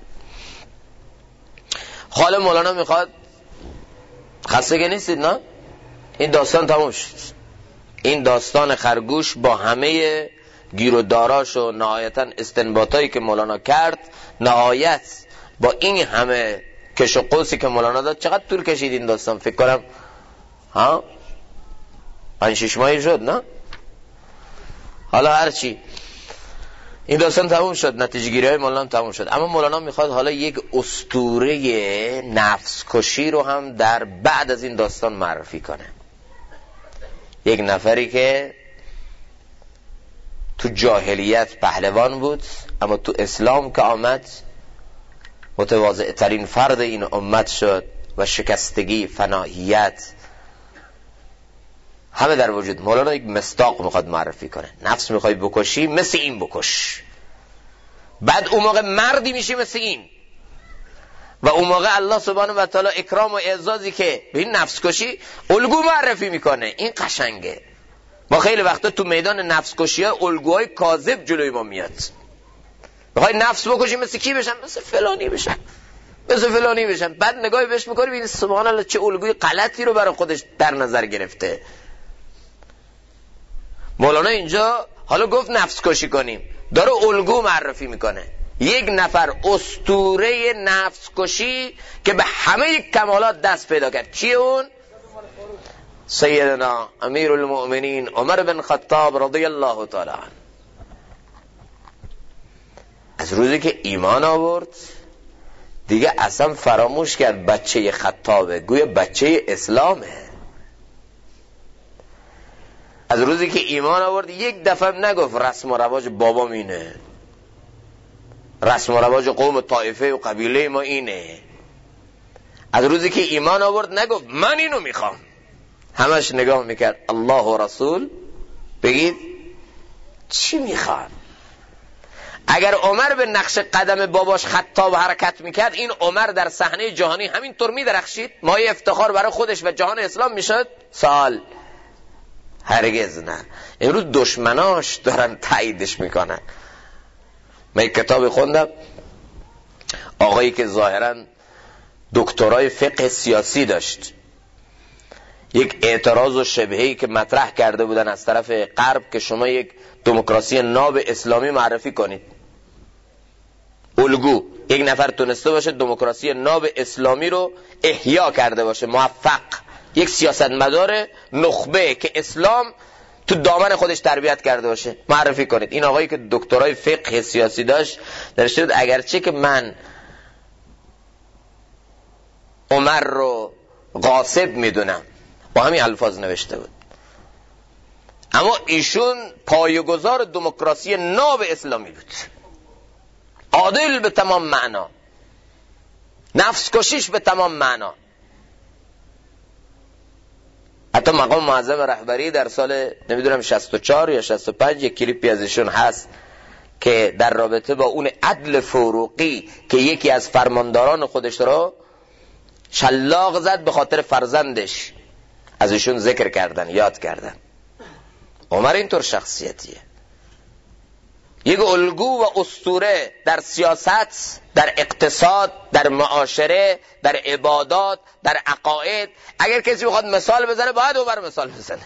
خاله مولانا میخواد، خسته که نیستید نه؟ این داستان تموم شد. این داستان خرگوش با همه گیر و داراش و نهایتا استنباطایی که مولانا کرد، نهایت با این همه کش و قوسی که مولانا داد، چقدر طول کشید این داستان؟ فکر کنم 5-6 ماهی شد نه؟ حالا هرچی این داستان تموم شد، نتیجه گیری های مولانا تموم شد. اما مولانا میخواد حالا یک اسطوره نفس کشی رو هم در بعد از این داستان معرفی کنه. یک نفری که تو جاهلیت پهلوان بود، اما تو اسلام که آمد متواضع ترین فرد این امت شد و شکستگی، فناییت، همه در وجود. مولانا یک مصداق میخواد معرفی کنه. نفس میخوای بکشی، مثل این بکش. بعد اون موقع مردی میشی مثل این. و اون موقع الله سبحانه و تعالی اکرام و اعزازی که به این نفس کشی الگو معرفی میکنه. این قشنگه. ما خیلی وقتا تو میدان نفس کشی ها الگوهای کاذب جلوی ما میاد. میخوای نفس بکشی مثل کی بشم؟ مثل فلانی بشم، مثل فلانی بشم. بعد نگاهی بهش میکنی ببین سبحان الله چه الگوی غلطی رو برای خودش در نظر گرفته. مولانا اینجا حالا گفت نفس کشی کنیم، داره الگو معرفی میکنه. یک نفر اسطوره نفس کشی که به همه کمالات دست پیدا کرد. کیه اون؟ سیدنا امیر المؤمنین عمر بن خطاب رضی الله تعالی عنه. از روزی که ایمان آورد دیگه اصلا فراموش کرد بچه خطابه، گویا بچه اسلامه. از روزی که ایمان آورد یک دفعه نگفت رسم و رواج بابام اینه، رسم و رواج قوم طائفه و قبیله ما اینه. از روزی که ایمان آورد نگفت من اینو میخوام. همش نگاه میکرد الله و رسول، بگید چی میخوان. اگر عمر به نقش قدم باباش خطاب حرکت میکرد، این عمر در صحنه جهانی همینطور میدرخشید، مایه افتخار برای خودش و جهان اسلام میشد؟ سال هرگز نه. امروز دشمناش دارن تاییدش میکنن. من یک کتاب خوندم، آقایی که ظاهرا دکترای فقه سیاسی داشت، یک اعتراض و شبهه‌ای که مطرح کرده بودن از طرف غرب که شما یک دموکراسی ناب اسلامی معرفی کنید. الگو یک نفر تونسته باشه دموکراسی ناب اسلامی رو احیا کرده باشه، موفق، یک سیاستمدار نخبه که اسلام تو دامن خودش تربیت کرده باشه، معرفی کنید. این آقایی که دکترای فقه سیاسی داشت نوشته بود اگرچه که من عمر رو غاصب میدونم، با همین الفاظ نوشته بود، اما ایشون پایه‌گذار دموکراسی ناب اسلامی بود، عادل به تمام معنا، نفس کشیش به تمام معنا. حتی مقام معظم رهبری در سال نمیدونم 64 یا 65 یک کلیپی از ایشون هست که در رابطه با اون عدل فروغی که یکی از فرمانداران خودش رو شلاق زد به خاطر فرزندش، از ایشون ذکر کردن، یاد کردن. عمر اینطور شخصیتیه، یک الگو و اسطوره در سیاست، در اقتصاد، در معاشره، در عبادات، در عقاید. اگر کسی بخواد مثال بزنه باید عمر مثال بزنه.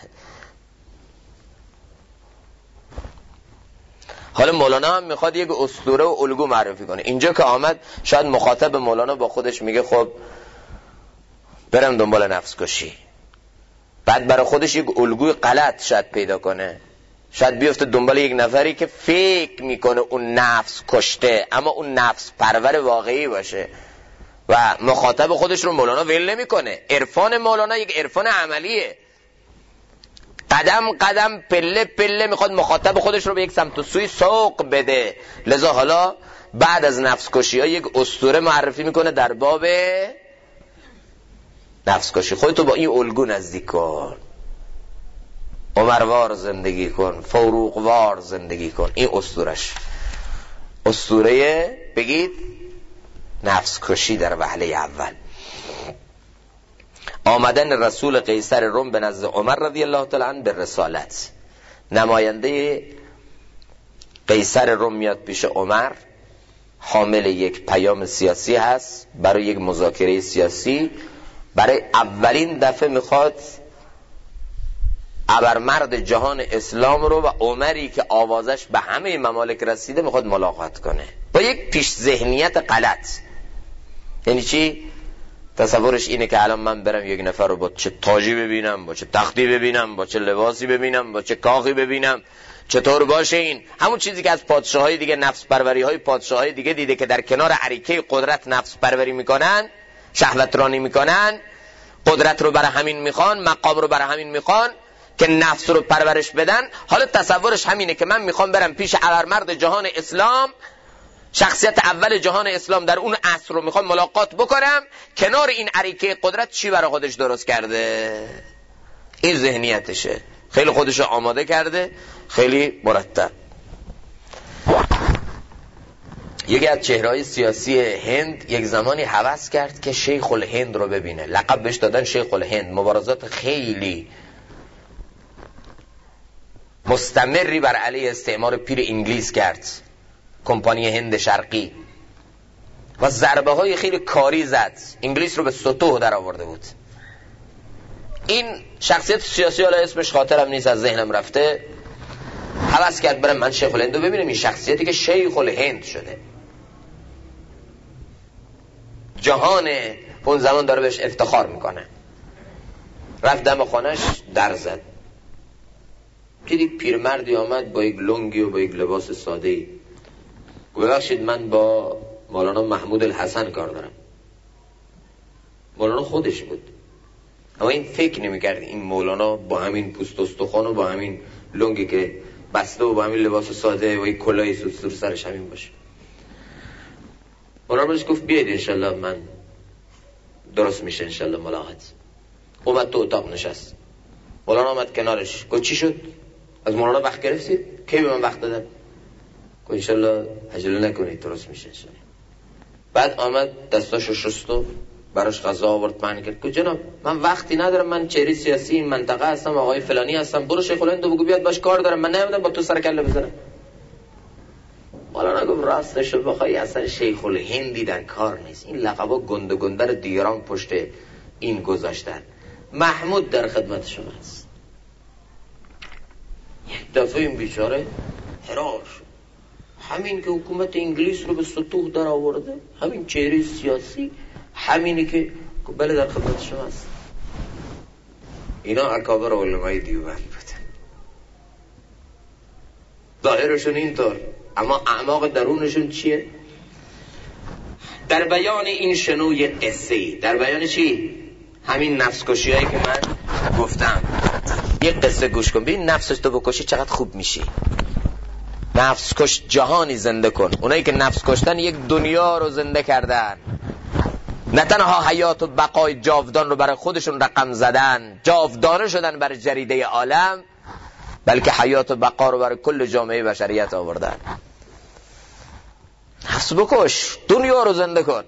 حالا مولانا هم میخواد یک اسطوره و الگو معرفی کنه. اینجا که آمد شاید مخاطب مولانا با خودش میگه خب برم دنبال نفس کشی، بعد برای خودش یک الگوی غلط شاید پیدا کنه، شاید بیفته دنبال یک نفری که فکر میکنه اون نفس کشته اما اون نفس پرور واقعی باشه و مخاطب خودش رو مولانا ول نمیکنه. عرفان مولانا یک عرفان عملیه، قدم قدم پله پله میخواد مخاطب خودش رو به یک سمت و سوی سوق بده. لذا حالا بعد از نفس کشی ها یک اسطوره معرفی میکنه در باب نفس کشی. خودتو با این الگو نزدیک کن، عمروار زندگی کن، فروغوار زندگی کن. این اسطورش، اسطوره بگید نفس کشی در وهله اول. آمدن رسول قیصر روم به نزد عمر رضی الله تعالی عنه به رسالت. نماینده قیصر روم میاد پیش عمر، حامل یک پیام سیاسی هست برای یک مذاکره سیاسی. برای اولین دفعه میخواد ابرمرد جهان اسلام رو و عمری که آوازش به همه ممالک رسیده میخواد ملاقات کنه با یک پیش ذهنیت غلط. یعنی چی؟ تصورش اینه که الان من برم یک نفر رو با چه تاجی ببینم، با چه تختی ببینم، با چه لباسی ببینم، با چه کاخی ببینم، چطور باشه. این همون چیزی که از پادشاهای دیگه، نفس پروری های پادشاهای دیگه دیده که در کنار عریکه قدرت نفس پروری میکنن، شهوت رانی میکنن، قدرت رو برای همین میخوان، مقام رو برای همین میخوان که نفس رو پرورش بدن. حالا تصورش همینه که من میخوام برم پیش ابرمرد جهان اسلام شخصیت اول جهان اسلام در اون عصر رو میخوام ملاقات بکنم، کنار این عریکه قدرت چی برای خودش درست کرده. این ذهنیتشه، خیلی خودش رو آماده کرده، خیلی مرتب. یکی از چهره‌های سیاسی هند یک زمانی هوس کرد که شیخ الهند رو ببینه، لقب بهش دادن شیخ الهند. مبارزات خیلی مستمری بر علیه استعمار پیر انگلیس کرد، کمپانی هند شرقی، و ضربه های خیلی کاری زد، انگلیس رو به سطوح در آورده بود. این شخصیت سیاسی، حالا اسمش خاطرم نیست، از ذهنم رفته، هوس کرد برم من شیخ الهند رو ببینم، این شخصیتی که شیخ الهند شده، جهان اون زمان داره بهش افتخار میکنه. رفت دم خانهش در زد، دیدی پیرمردی آمد با یک لنگی و با یک لباس ساده‌ای. ببخشید من با مولانا محمود الحسن کار دارم. مولانا خودش بود، اما این فکر نمی‌کرد این مولانا با همین پوست استخوان و با همین لنگی که بسته و با همین لباس ساده و یک کلاهی سور سرش همین باشه. مولانا بهش گفت بیاید انشالله من درست میشه انشالله ملاقات. اومد تو اتاق نشست. مولانا آمد کنارش، گفت چی شد؟ از مولانا وقت گرفتید؟ کی به من وقت دادن؟ گفت انشالله عجله نکنید درست میشه انشالله. بعد آمد دستاشو شست و براش غذا آورد معنی کرد. گفت جناب من وقتی ندارم، من چهره سیاسی این منطقه هستم، آقای فلانی هستم، برو شیخ الهند بگو بیاد باش کار دارم، من نمیدونم با تو سر کله بزنم. مولانا گفت راستش رو بخوای اصلا شیخ الهندی در کار نیست، این لقبا گنده گنده رو دیگران پشت این گذاشتن، محمود در خدمت شما است. یک دفعه این بیچاره حرار شد، همین که حکومت انگلیس رو به سطوح در آورده، همین چهره سیاسی، همینی که بله در خدمت شما است. اینا اکابر علمای دیوبند بودن، ظاهرشون اینطور، اما اعماق درونشون چیه؟ در بیان این شنو یک قصه‌ای، در بیان چی؟ همین نفس کشی‌هایی که من گفتم. یک قصه گوش کن، ببین نفسش تو بکشی چقدر خوب میشی. نفس کش جهانی زنده کن. اونایی که نفس کشتن یک دنیا رو زنده کردن، نه تنها حیات و بقای جاودان رو برای خودشون رقم زدن، جاودانه شدن برای جریده عالم، بلکه حیات و بقا رو برای کل جامعه بشریت آوردن. نفس بکش، دنیا رو زنده کن.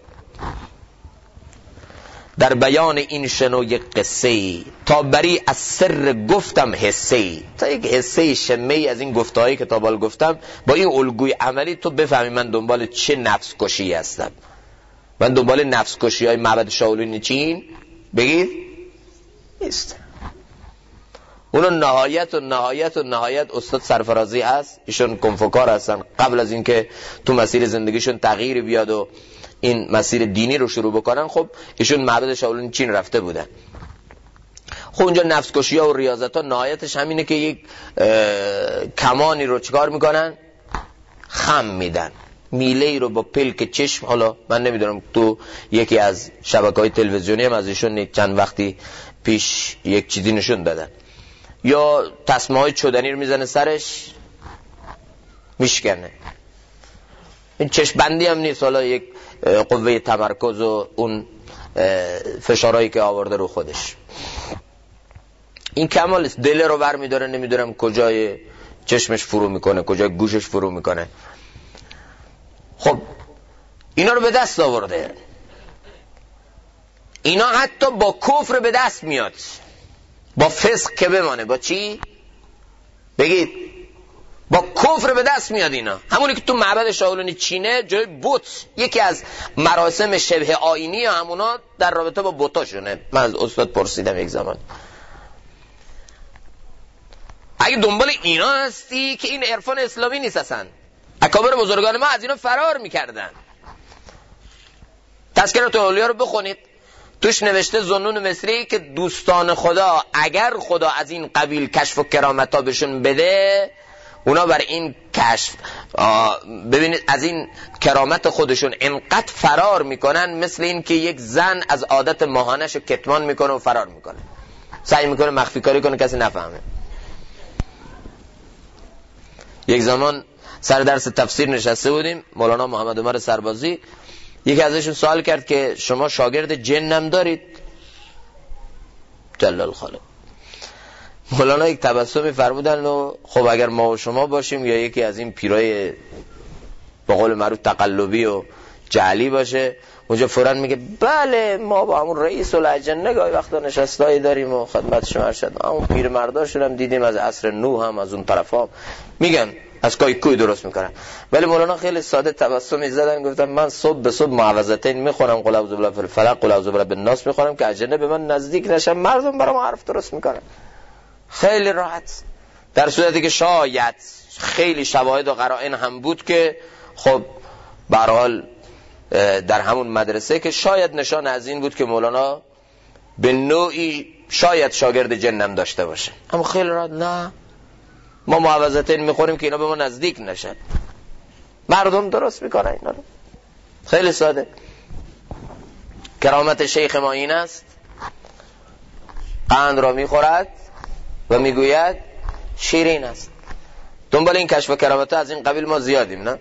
در بیان این شنو یک قصه‌ای، تا بری از سر گفتم حسه‌ای، تا یک حسه شمه‌ای از این گفته‌هایی که تا بال گفتم، با این الگوی عملی تو بفهمی من دنبال چه نفس کشی هستم. من دنبال نفس کشی های معبد شاولین چین بگید نیست. اونو نهایت استاد سرفرازی هست، ایشون کنفوکار هستن. قبل از اینکه تو مسیر زندگیشون تغییر بیاد و این مسیر دینی رو شروع بکنن، خب ایشون معبد شاولین چین رفته بودن. خب اونجا نفس کشی ها و ریاضت ها نهایتش همینه که یک کمانی رو چیکار میکنن؟ خم میدن، میله ای رو با پلک چشم. حالا من نمیدونم، تو یکی از شبکه‌های تلویزیونی هم از ایشون چند وقتی پیش یک چیزی نشون دادن، یا تسمه های چدنی رو میزنه سرش میشکنه. این چشم بندی هم نیست، حالا یک قوه تمرکز و اون فشارهایی که آورده رو خودش. این کمال است. دل رو بر میداره، نمیدونم کجای چشمش فرو میکنه، کجای گوشش فرو میکنه. خب اینا رو به دست آورده. اینا حتی با کفر به دست میاد، با فسق که بمانه. با چی؟ بگید. با کفر به دست میاد. اینا همونی که تو معبد شاولین چینه جای بت، یکی از مراسم شبه آیینی همونا در رابطه با بتاشونه. من از استاد پرسیدم یک زمان، اگه دنبال اینا هستی که این عرفان اسلامی نیست اصلا. اکابر بزرگان ما از اینا فرار میکردن. تذکرات اولیا رو بخونید، توش نوشته ذوالنون مصری که دوستان خدا اگر خدا از این قبیل کشف و کرامت ها بهشون بده، اونا بر این کشف ببینید از این کرامت خودشون انقدر فرار میکنن، مثل این که یک زن از عادت ماهانش کتمان میکنه و فرار میکنه، سعی میکنه مخفی کاری کنه کسی نفهمه. یک زمان سر درس تفسیر نشسته بودیم، مولانا محمد عمر سربازی، یکی ازشون سوال کرد که شما شاگرد جنم دارید؟ جلال خالق. مولانا یک تبسمی فرمودن و خب اگر ما و شما باشیم یا یکی از این پیرای به قول معروف تقلبی و جعلی باشه، اونجا فوراً میگه بله ما با همون رئیس الاجنه گاهی وقتا نشستایی داریم و خدمت شما ارشد، همون پیر مرداشون هم دیدیم از عصر نوح هم از اون طرفا میگن از کوی درست میکنن. ولی مولانا خیلی ساده تبسمی زدن، گفتن من صبح به صبح معوذتین میخونم، قل اعوذ بالله بالفلق، قل اعوذ بالله بالناس میخونم که اجنه به من نزدیک نشن، مردم برام حرف درست میکنن. خیلی راحت. در صورتی که شاید خیلی شواهد و قرائن هم بود که خب به هر حال در همون مدرسه که شاید نشان از این بود که مولانا به نوعی شاید شاگرد جنم داشته باشه. اما خیلی راحت نه، ما معوذتین میخوریم که اینا به ما نزدیک نشن، مردم درست میکنن اینا رو. خیلی ساده. کرامت شیخ ما این است قند را میخورد و میگوید شیرین است. دنبال این کشف کرامت از این قبیل ما زیادیم نه؟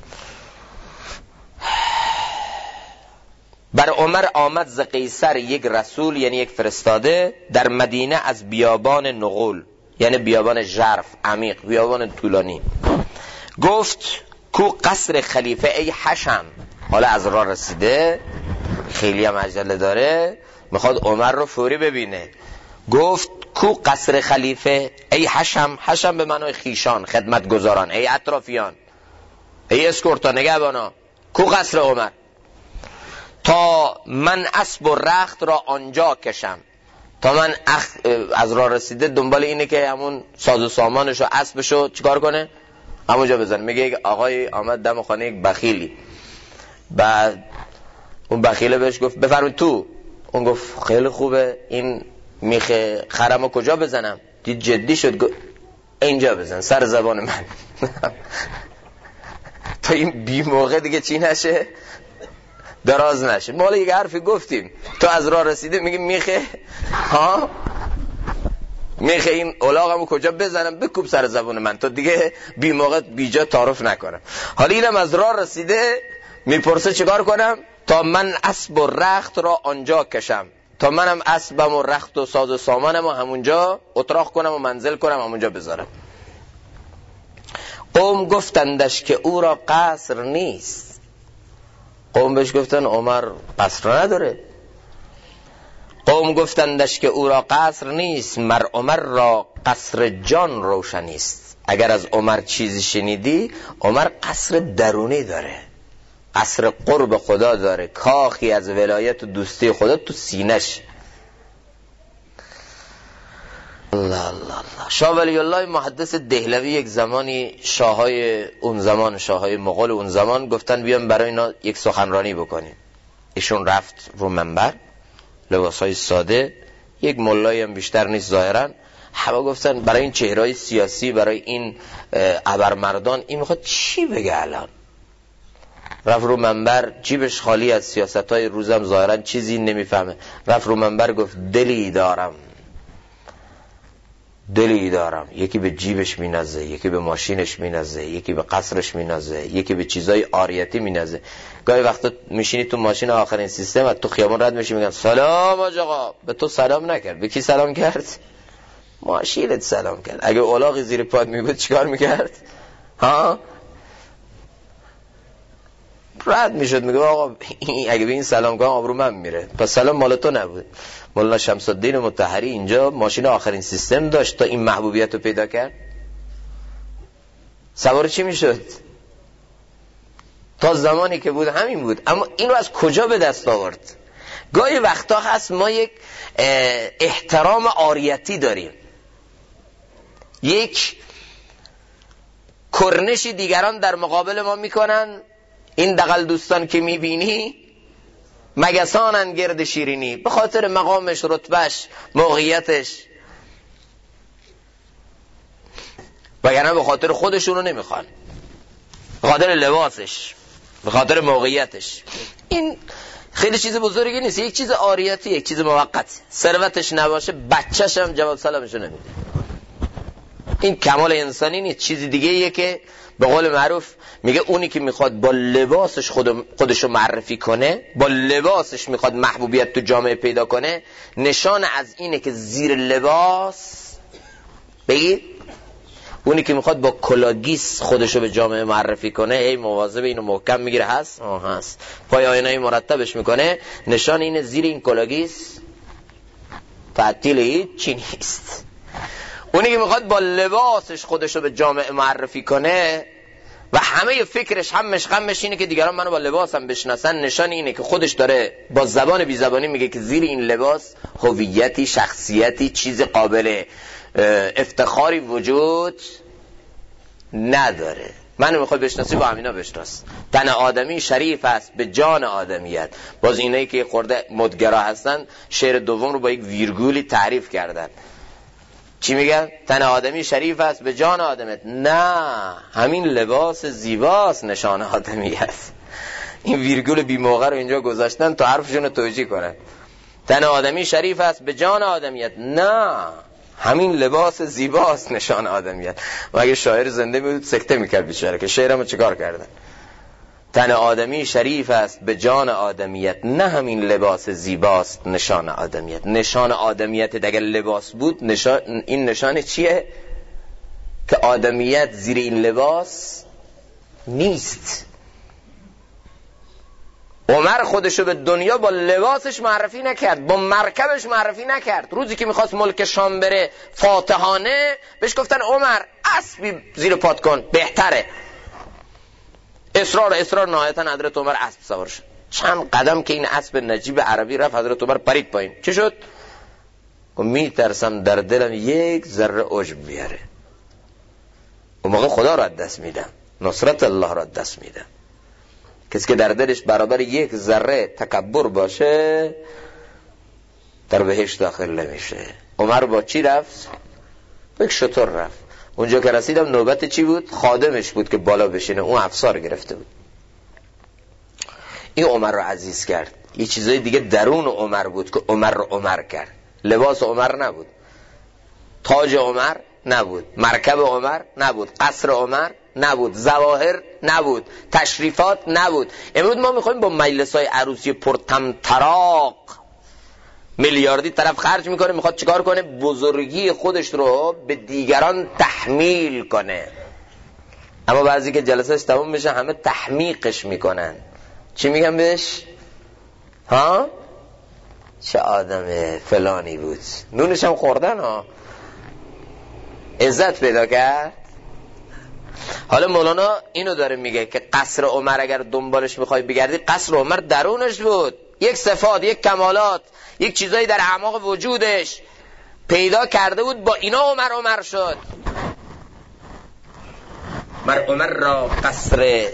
بر عمر آمد ز قیصر یک رسول، یعنی یک فرستاده، در مدینه از بیابان نغول، یعنی بیابان ژرف عمیق، بیابان طولانی. گفت کو قصر خلیفه ای حشم، حالا از راه رسیده خیلی هم عجله داره میخواد عمر رو فوری ببینه. گفت کو قصر خلیفه ای حشم، حشم به معنای خیشان، خدمتگزاران، ای اطرافیان، ای اسکورتا، نگهبانا، کو قصر عمر، تا من اسب و رخت را آنجا کشم. تا من از راه رسیده دنبال اینه که همون ساز و سامانشو اسبشو چیکار کنه؟ همونجا بزنه. میگه یک آقای آمد دم خانه یک بخیلی، بعد اون بخیله بهش گفت بفرمایید تو. اون گفت خیلی خوبه، این میخ خرمو کجا بزنم؟ دید جدی شد، گفت اینجا بزن سر زبان من. تا این بی موقع دیگه چی نشه؟ دراز نشه. ما یک حرفی گفتیم تو از راه رسیده میگه میخه ها میخه این الاغمو کجا بزنم؟ بکوب سر زبان من تا دیگه بی موقع بیجا تعارف نکنم. حالا اینم از راه رسیده میپرسه چیکار کنم؟ تا من اسب و رخت را آنجا کشم، تا منم اسبم و رخت و ساز و سامانم و همونجا اتراق کنم و منزل کنم، همونجا بذارم. قوم گفتندش که او را قصر نیست. قوم بهش گفتن عمر قصر نداره. قوم گفتندش که او را قصر نیست، مر عمر را قصر جان روشنی است. اگر از عمر چیزی شنیدی، عمر قصر درونی داره، قصر قرب خدا داره، کاخی از ولایت و دوستی خدا تو سینش. الله الله الله. شاه ولی الله محدث دهلوی یک زمانی شاههای اون زمان، شاههای مغول اون زمان گفتن بیان برای اینا یک سخنرانی بکنیم. ایشون رفت رو منبر، لباسهای ساده، یک ملایی هم بیشتر نیست ظاهرا. همه گفتن برای این چهرهای سیاسی، برای این ابرمردان این میخواد چی بگه الان؟ رفت رو منبر، جیبش خالی از سیاستهای روزم ظاهرا چیزی نمیفهمه. رفت رو منبر گفت دلی دارم، دلی دارم. یکی به جیبش مینازه، یکی به ماشینش مینازه، یکی به قصرش مینازه، یکی به چیزای عاریتی مینازه. گاهی وقتا میشینی تو ماشین آخرین سیستم و تو خیابان رد میشی میگن سلام آقا. به تو سلام نکرد، به کی سلام کرد؟ ماشینت سلام کرد. اگه الاغی زیر پات میبود چیکار میکرد؟ ها؟ رد میشد میگه آقا اگه به این سلام کنم آبرو من میره. پس سلام مال تو نبود. مولانا شمس الدین مطهری اینجا ماشین آخرین سیستم داشت تا این محبوبیت رو پیدا کرد. سوار چی میشد؟ تا زمانی که بود همین بود. اما این رو از کجا به دست آورد؟ گاهی وقتا هست ما یک احترام عاریتی داریم، یک کرنشی دیگران در مقابل ما میکنن. این دغل دوستان که میبینی مگسانن گرد شیرینی، به خاطر مقامش، رتبهش، موقعیتش، وگرنه به خاطر خودشونو نمیخوان، به خاطر لباسش، به خاطر موقعیتش. این خیلی چیز بزرگی نیست، یک چیز عاریتی، یک چیز موقت. ثروتش نباشه بچه‌ش هم جواب سلامشو نمیده. این کمال انسانی نیست، چیزی دیگه ایه که به قول معروف میگه اونی که میخواد با لباسش خودشو معرفی کنه، با لباسش میخواد محبوبیت تو جامعه پیدا کنه، نشان از اینه که زیر لباس بگید اونی که میخواد با کلاگیس خودشو به جامعه معرفی کنه، ای مواظب اینو محکم میگیره، هست هست، پای آینه مرتبش میکنه، نشان اینه زیر این کلاگیس تعطیل هیچ چی نیست. اونی که میخواد با لباسش خودشو به جامعه معرفی کنه و همه فکرش همش غمش اینه که دیگران منو با لباسم بشناسن، نشان اینه که خودش داره با زبان بی زبانی میگه که زیر این لباس هویتی، شخصیتی، چیز قابل افتخاری وجود نداره. منو میخواد بشناسی، با همینا بشناس. تن آدمی شریف است به جان آدمیت. باز اینایی که خورده مدگرا هستن شعر دوم رو با یک ویرگولی تعریف کردن. چی میگن؟ تن آدمی شریف است به جان آدمیت. نه، همین لباس زیباست نشان آدمیت. این ویرگول بی موقع رو اینجا گذاشتن تا حرفشون رو توجیه کنن. تن آدمی شریف است به جان آدمیت. نه، همین لباس زیباست نشان آدمیت. و اگه شاعر زنده بود سکته میکرد بیچاره که شعرمو چیکار کردن. تن آدمی شریف است به جان آدمیت، نه همین لباس زیباست نشان آدمیت. نشان آدمیت اگر لباس بود، این نشان چیه؟ که آدمیت زیر این لباس نیست. عمر خودشو به دنیا با لباسش معرفی نکرد، با مرکبش معرفی نکرد. روزی که میخواست ملک شام بره فاتحانه، بهش گفتن عمر اسبی زیر پات کن بهتره. اصرار نهایتا حضرت عمر اسب سوار شد. چند قدم که این اسب نجیب عربی رفت، حضرت عمر پرید پایین. چی شد؟ میترسم در دلم یک ذره عجب بیاره، اون موقع خدا را دست میدم، نصرت الله را دست میدم. کسی که در دلش برابر یک ذره تکبر باشه در بهشت داخل نمیشه. عمر با چی رفت؟ یک شتر رفت. اونجا که رسیدم نوبت چی بود؟ خادمش بود که بالا بشینه، اون افسار گرفته بود. این عمر رو عزیز کرد. یه چیزای دیگه درون عمر بود که عمر رو عمر کرد. لباس عمر نبود، تاج عمر نبود، مرکب عمر نبود، قصر عمر نبود، ظواهر نبود، تشریفات نبود. امروز ما میخوایم با مجلس‌های عروسی پرطمطراق میلیاردی طرف خرج میکنه، میخواد چیکار کنه؟ بزرگی خودش رو به دیگران تحمیل کنه. اما بعضی که جلسهش تموم میشه همه تحمیقش میکنن. چی میگن بهش؟ ها؟ چه آدم فلانی بود، نونش هم خوردن ها، عزت پیدا کرد. حالا مولانا اینو داره میگه که قصر عمر اگر دنبالش میخوای بگردی، قصر عمر درونش بود. یک صفات، یک کمالات، یک چیزایی در اعماق وجودش پیدا کرده بود، با اینا عمر شد. بر عمر را قصر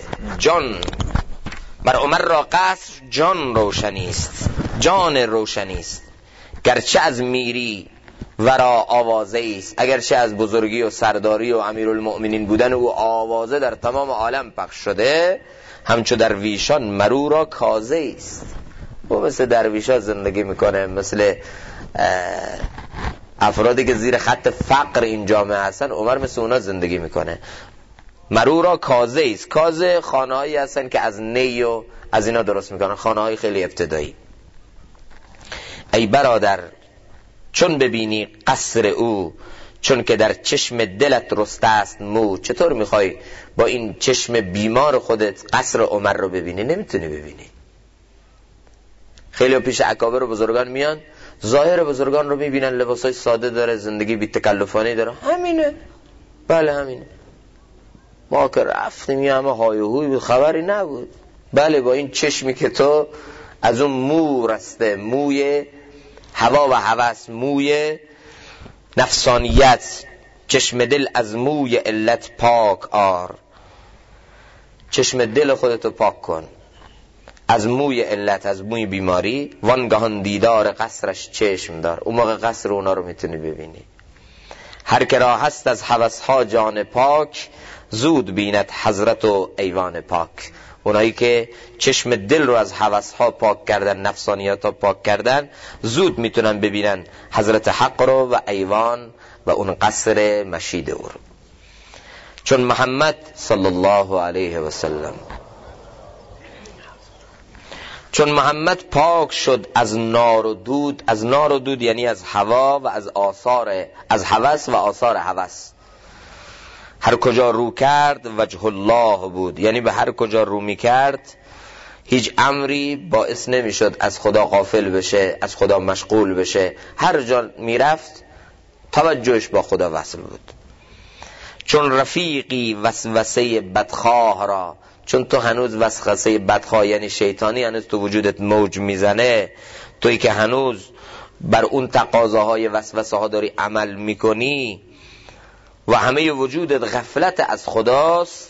جان روشنیست، جان روشنیست. گرچه از میری ورا آوازه است، اگرچه از بزرگی و سرداری و امیرالمؤمنین بودن او آوازه در تمام عالم پخش شده، همچو درویشان مرو را کازه است. او مثل درویشان زندگی میکنه، مثل افرادی که زیر خط فقر این جامعه هستن، عمر مثل اونا زندگی میکنه. مرو را کازه است. کازه خانه هایی هستن که از نی و از اینا درست میکنن، خانه های خیلی ابتدایی. ای برادر چون ببینی قصر او، چون که در چشم دلت رسته است مو. چطور میخوای با این چشم بیمار خودت قصر عمر رو ببینی؟ نمیتونی ببینی. خیلی پیش اکابر و بزرگان میان، ظاهر بزرگان رو میبینن، لباسای ساده داره، زندگی بی تکلفانه داره. همینه، بله همینه. ما که رفتیم یه همه های و هوی بود، خبری نبود. بله با این چشمی که تو از اون مو رسته، موی هوا و هوس، موی نفسانیت، چشم دل از موی علت پاک آر. چشم دل خودتو پاک کن از موی علت، از موی بیماری. وانگهان دیدار قصرش چشم دار. اون موقع قصر اونا رو میتونی ببینی. هر که را هست از هوسها جان پاک، زود بیند حضرت و ایوان پاک. اونایی که چشم دل رو از هوسها پاک کردن، نفسانیات ها پاک کردن، زود میتونن ببینن حضرت حق رو و ایوان و اون قصر مشید او رو. چون محمد صلی الله علیه و سلم، چون محمد پاک شد از نار و دود، از نار و دود یعنی از هوا و از آثار، از هوس و آثار هوس. هر کجا رو کرد وجه الله بود، یعنی به هر کجا رو می کرد هیچ امری باعث نمی شد از خدا غافل بشه، از خدا مشغول بشه. هر جا می رفت توجهش با خدا وصل بود. چون رفیقی وسوسه بدخواه را، چون تو هنوز وسوسه بدخواه یعنی شیطانی هنوز تو وجودت موج میزنه، تویی که هنوز بر اون تقاضاهای وسوسه ها داری عمل میکنی و همه وجودت غفلت از خداست،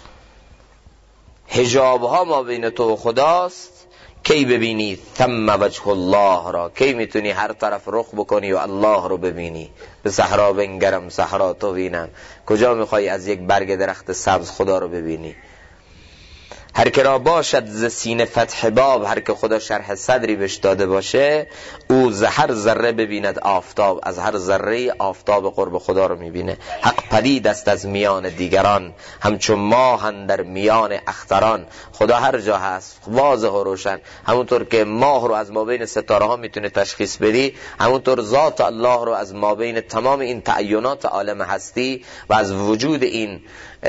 حجاب ها ما بین تو و خداست، کی ببینی ثم وجه الله را، کی میتونی هر طرف رخ بکنی و الله رو ببینی؟ به صحرا بنگرم صحرا تو بینم، کجا میخوای از یک برگ درخت سبز خدا رو ببینی؟ هر که را باشد ز سینه فتح باب، هر که خدا شرح صدری بهش داده باشه، او ز هر ذره ببیند آفتاب، از هر ذره آفتاب قرب خدا رو میبینه. حق پدید است از میان دیگران، همچون ماه اندر میان اختران. خدا هر جا هست واضح و روشن، همونطور که ماه رو از مابین ستاره ها میتونه تشخیص بدی، همونطور ذات الله رو از مابین تمام این تعینات عالم هستی و از وجود این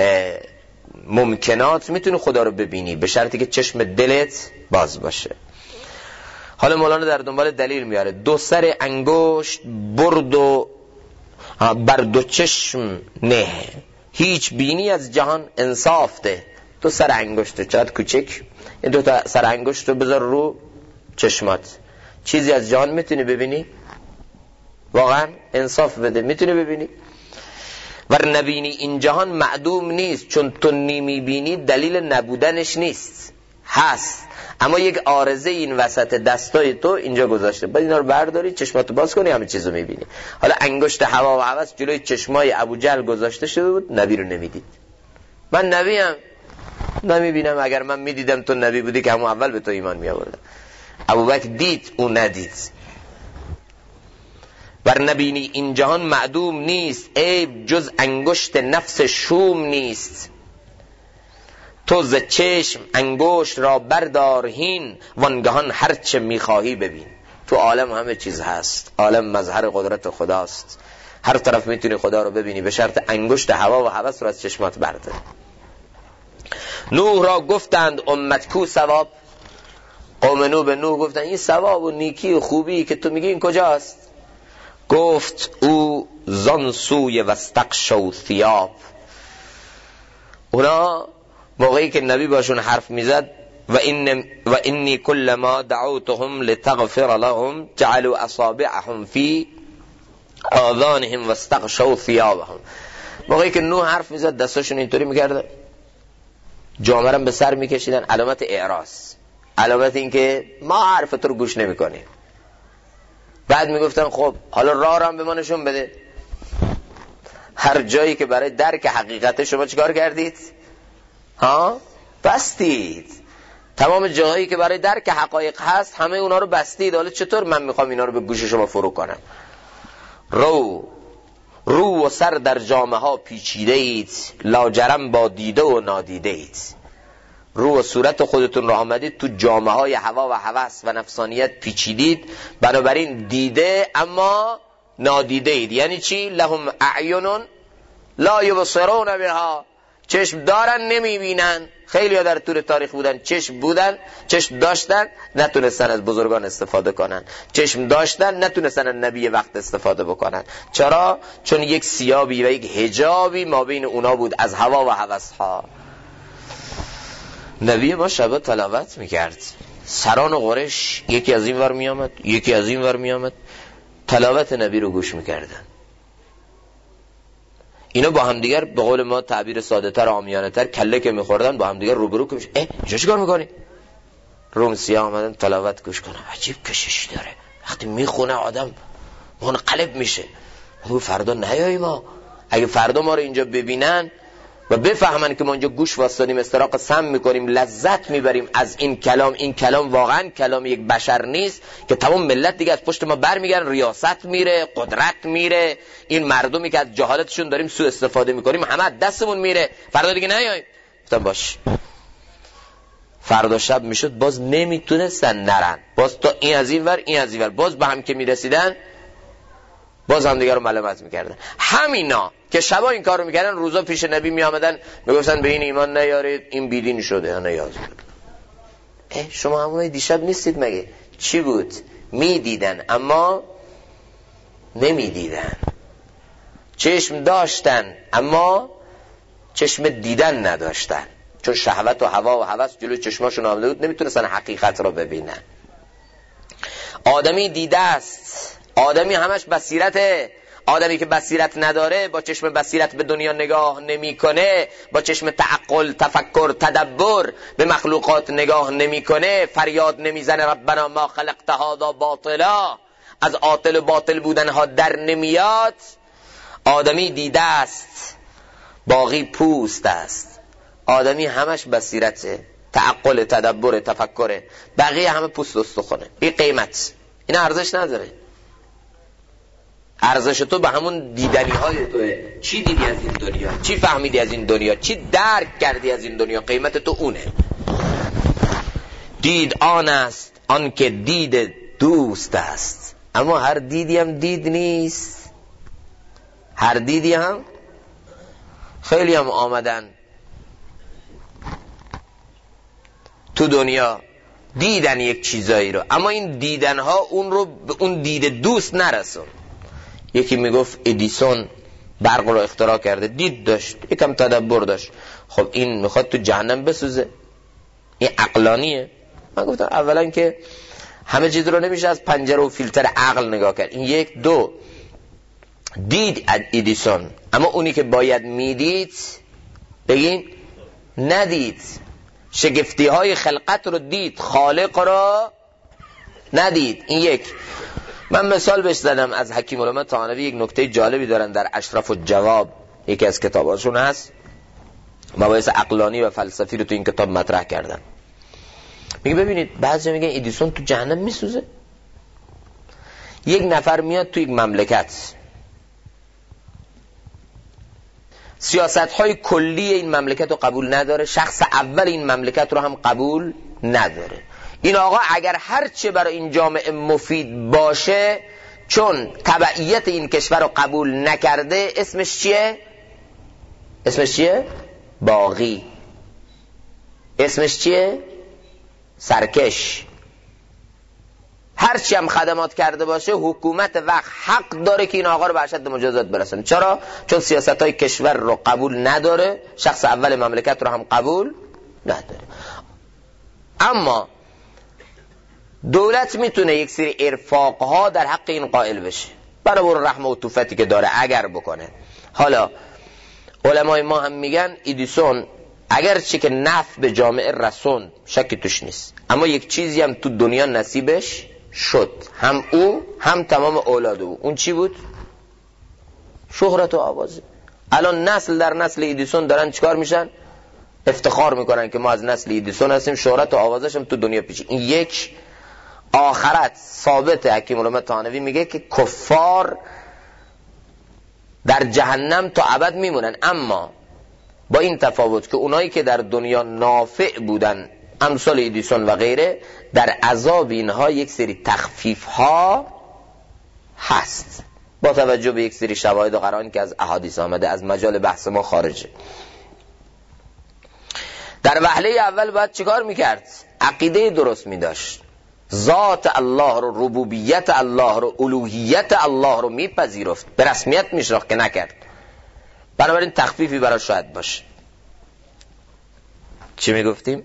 ممکنات میتونی خدا رو ببینی، به شرطی که چشم دلت باز باشه. حالا مولانا در دنبال دلیل میاره. دو سر انگشت برد و بر دو چشم نه، هیچ بینی از جهان انصاف ده. دو سر انگشت چقدر کوچک، این دو تا سر انگشت رو بذار رو چشمات، چیزی از جهان میتونی ببینی؟ واقعا انصاف بده، میتونی ببینی؟ ور نبینی این جهان معدوم نیست، چون تو نیمی بینی دلیل نبودنش نیست، هست، اما یک عارضه این وسط دستای تو اینجا گذاشته، باید اینا رو برداری چشماتو باز کنی همه چیزو میبینی. حالا انگشت هوا و هوس جلوی چشمای ابوجهل گذاشته شده بود، نبی رو نمیدید. من نبیم نمیبینم، اگر من میدیدم تو نبی بودی که همون اول به تو ایمان میآوردم. ابوبکر دید، او ندید. ور نبینی این جهان معدوم نیست، عیب جز انگشت نفس شوم نیست. تو ز چشم انگشت را بردار هین، وانگهان هرچه میخواهی ببین. تو عالم همه چیز هست، عالم مظهر قدرت خداست، هر طرف میتونی خدا رو ببینی، به شرط انگشت هوا و هوس رو از چشمات بردار. نوح را گفتند امت کو ثواب، قوم نوح به نوح گفتند این ثواب و نیکی و خوبی که تو میگی این کجاست؟ گفت او زان سوی واستغشوا ثیاب. اونا موقعی که نبی باشون حرف میزد و انی کلما دعوتهم لتغفر لهم جعلوا اصابعهم فی آذانهم واستغشوا ثیابهم. موقعی که نوح حرف میزد دستاشون اینطوری میکردن، جامه به سر میکشیدن، علامت اعراض، علامت این که ما حرف تو رو گوش نمیکنیم. بعد میگفتن خب حالا راه رو هم به ما نشون بده. هر جایی که برای درک حقیقت شما چیکار کردید؟ بستید. تمام جاهایی که برای درک حقایق هست همه اونا رو بستید. حالا چطور من میخوام اینا رو به گوش شما فرو کنم؟ رو و سر در جامه ها پیچیده اید، لاجرم با دیده و نادیده اید. رو و صورت خودتون رو آمدید تو جامه های هوا و هوس و نفسانیت پیچیدید، بنابراین دیده اما نادیده اید. یعنی چی؟ لهم اعین لا یبصرون بها، چشم دارن نمیبینن. خیلی ها در طول تاریخ بودن چشم بودن، چشم داشتن نتونستن از بزرگان استفاده کنن، چشم داشتن نتونستن از نبی وقت استفاده بکنن. چرا؟ چون یک ثیابی و یک حجابی ما بین اونا بود از هوا و هوس ها. نبی ما شبا تلاوت میکرد، سران قریش یکی از این ور میامد یکی از این ور میامد، تلاوت نبی رو گوش میکردن. اینا با هم دیگر به قول ما تعبیر ساده تر عامیانه تر کله که میخوردن با هم دیگر روبرو که میشه اینجا چیکار میکنی؟ روم سیاه آمدن تلاوت گوش کنن. عجیب کشش داره، وقتی میخونه آدم منقلب میشه. فردا نیایی ما، اگه فردا ما رو اینجا ببینن و بفهمن که ما اینجا گوش واسطانیم، استراق سم میکنیم، لذت میبریم از این کلام. این کلام واقعا کلام یک بشر نیست که تمام ملت دیگه از پشت ما برمیگردن، ریاست میره، قدرت میره، این مردمی که از جهالتشون داریم سوء استفاده میکنیم همه دستمون میره، فردا دیگه نیاییم. گفتم باش. فردا شب میشد باز نمیتونستن نرن، باز تا این از این ور این از این ور، باز به هم که میرسیدن باز هم دیگر رو ملامت میکردن. همینا که شبا این کار رو میکردن روزا پیش نبی میامدن میگفتن به این ایمان نیارید، این بیدین شده یا نیاز بود. شما همونای دیشب نیستید مگه؟ چی بود؟ میدیدن اما نمیدیدن، چشم داشتن اما چشم دیدن نداشتن، چون شهوت و هوا و هوس جلوی چشماشون آمده بود، نمیتونستن حقیقت را ببینن. آدمی دیده است، آدمی همش بصیرته. آدمی که بصیرت نداره، با چشم بصیرت به دنیا نگاه نمیکنه، با چشم تعقل، تفکر، تدبر به مخلوقات نگاه نمیکنه، فریاد نمیزنه ربنا ما خلقت هذا باطلا، از عاطل و باطل بودنها در نمیاد. آدمی دیده است، باقی پوست است. آدمی همش بصیرته، تعقل، تدبر، تفکره، بقیه همه پوست و استخونه. بی قیمت، این ارزش نداره. ارزش تو به همون دیدنی های توه. چی دیدی از این دنیا، چی فهمیدی از این دنیا، چی درک کردی از این دنیا، قیمت تو اونه. دید آن است آن که دید دوست است. اما هر دیدی هم دید نیست. هر دیدی هم، خیلی هم آمدن تو دنیا دیدن یک چیزایی رو، اما این دیدن ها اون رو به اون دید دوست نرسون. یکی میگفت ادیسون برق رو اختراع کرده، دید داشت، یکم تدبر داشت، خب این میخواد تو جهنم بسوزه، این عقلانیه؟ من گفتم اولا که همه چیز رو نمیشه از پنجره و فیلتر عقل نگاه کرد. این یک. دو، دید ادیسون، اما اونی که باید میدید بگین ندید. شگفتی های خلقت رو دید، خالق را ندید. این یک. من مثال بهش زدم از حکیم علامه طحاوی، یک نکته جالبی دارن در اشرف الجواب، یکی از کتاباشون هست، مباحث عقلانی و فلسفی رو تو این کتاب مطرح کردن. میگه ببینید بعضی میگن ادیسون تو جهنم میسوزه. یک نفر میاد تو یک مملکت، سیاست های کلی این مملکت رو قبول نداره، شخص اول این مملکت رو هم قبول نداره. این آقا اگر هرچه برای این جامعه مفید باشه، چون تبعیت این کشور رو قبول نکرده، اسمش چیه؟ اسمش چیه؟ باغی. اسمش چیه؟ سرکش. هرچی هم خدمات کرده باشه، حکومت وقت حق داره که این آقا رو به اشد مجازات برسونه. چرا؟ چون سیاست های کشور رو قبول نداره، شخص اول مملکت رو هم قبول نداره. اما دولت میتونه یک سری ارفاقها در حق این قائل بشه، برای رحمه و توفتی که داره اگر بکنه. حالا علمای ما هم میگن ادیسون اگرچه که نفع به جامعه رسوند، شکی توش نیست، اما یک چیزی هم تو دنیا نصیبش شد، هم او هم تمام اولاد او. اون چی بود؟ شهرت و آوازه. الان نسل در نسل ادیسون دارن چیکار میشن؟ افتخار میکنن که ما از نسل ادیسون هستیم، شهرت و آوازش هم تو دنیا پیچید. این یک. آخرت ثابت. حکیم علامه طحاوی میگه که کفار در جهنم تا ابد میمونن، اما با این تفاوت که اونایی که در دنیا نافع بودن، امثال ادیسون و غیره، در عذاب اینها یک سری تخفیف ها هست، با توجه به یک سری شواهد و قرائن که از احادیث آمده، از مجال بحث ما خارجه. در وهله اول باید چیکار میکرد؟ عقیده درست میداشت، ذات الله رو، ربوبیت الله رو، الوهیت الله رو میپذیرفت، به رسمیت میشناخت که نکرد. بنابراین تخفیفی برای شاید باشه. چی میگفتیم؟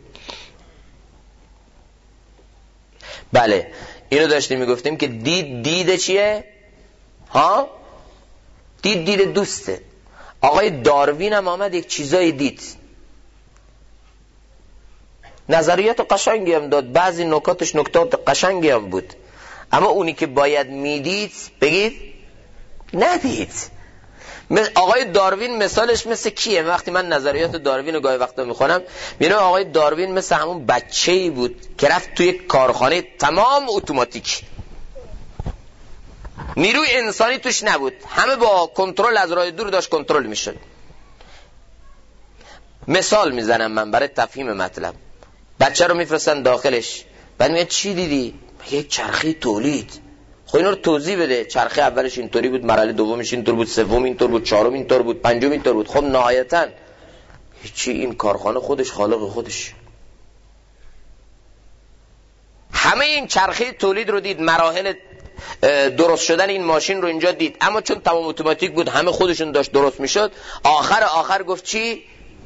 بله اینو داشتیم میگفتیم که دید چیه؟ ها؟ دید دوسته. آقای داروین هم آمد یک چیزایی دید، نظریات قشنگی هم داد، بعضی نکاتش نکات قشنگی هم بود، اما اونی که باید میدید بگید ندید. آقای داروین مثالش مثل کیه؟ وقتی من نظریات داروین رو گاهی وقتا میخونم میبینم آقای داروین مثل همون بچه‌ای بود که رفت توی کارخانه تمام اتوماتیک، نیروی انسانی توش نبود، همه با کنترل از راه دور داشت کنترل میشد. مثال میزنم من برای تفهیم مطلب. بچه رو میفرستن داخلش، بعد میگه چی دیدی؟ یک چرخه تولید. خب اینا رو توضیح بده. چرخه اولش اینطوری بود، مرحله دومش اینطور بود، سوم اینطور بود، چهارم اینطور بود، پنجم اینطور بود. خب نهایتاً هیچی، این کارخانه خودش خالق خودش. همه این چرخه تولید رو دید، مراحل درست شدن این ماشین رو اینجا دید، اما چون تمام اتوماتیک بود همه خودشون داشت درست میشد. آخر گفت چی؟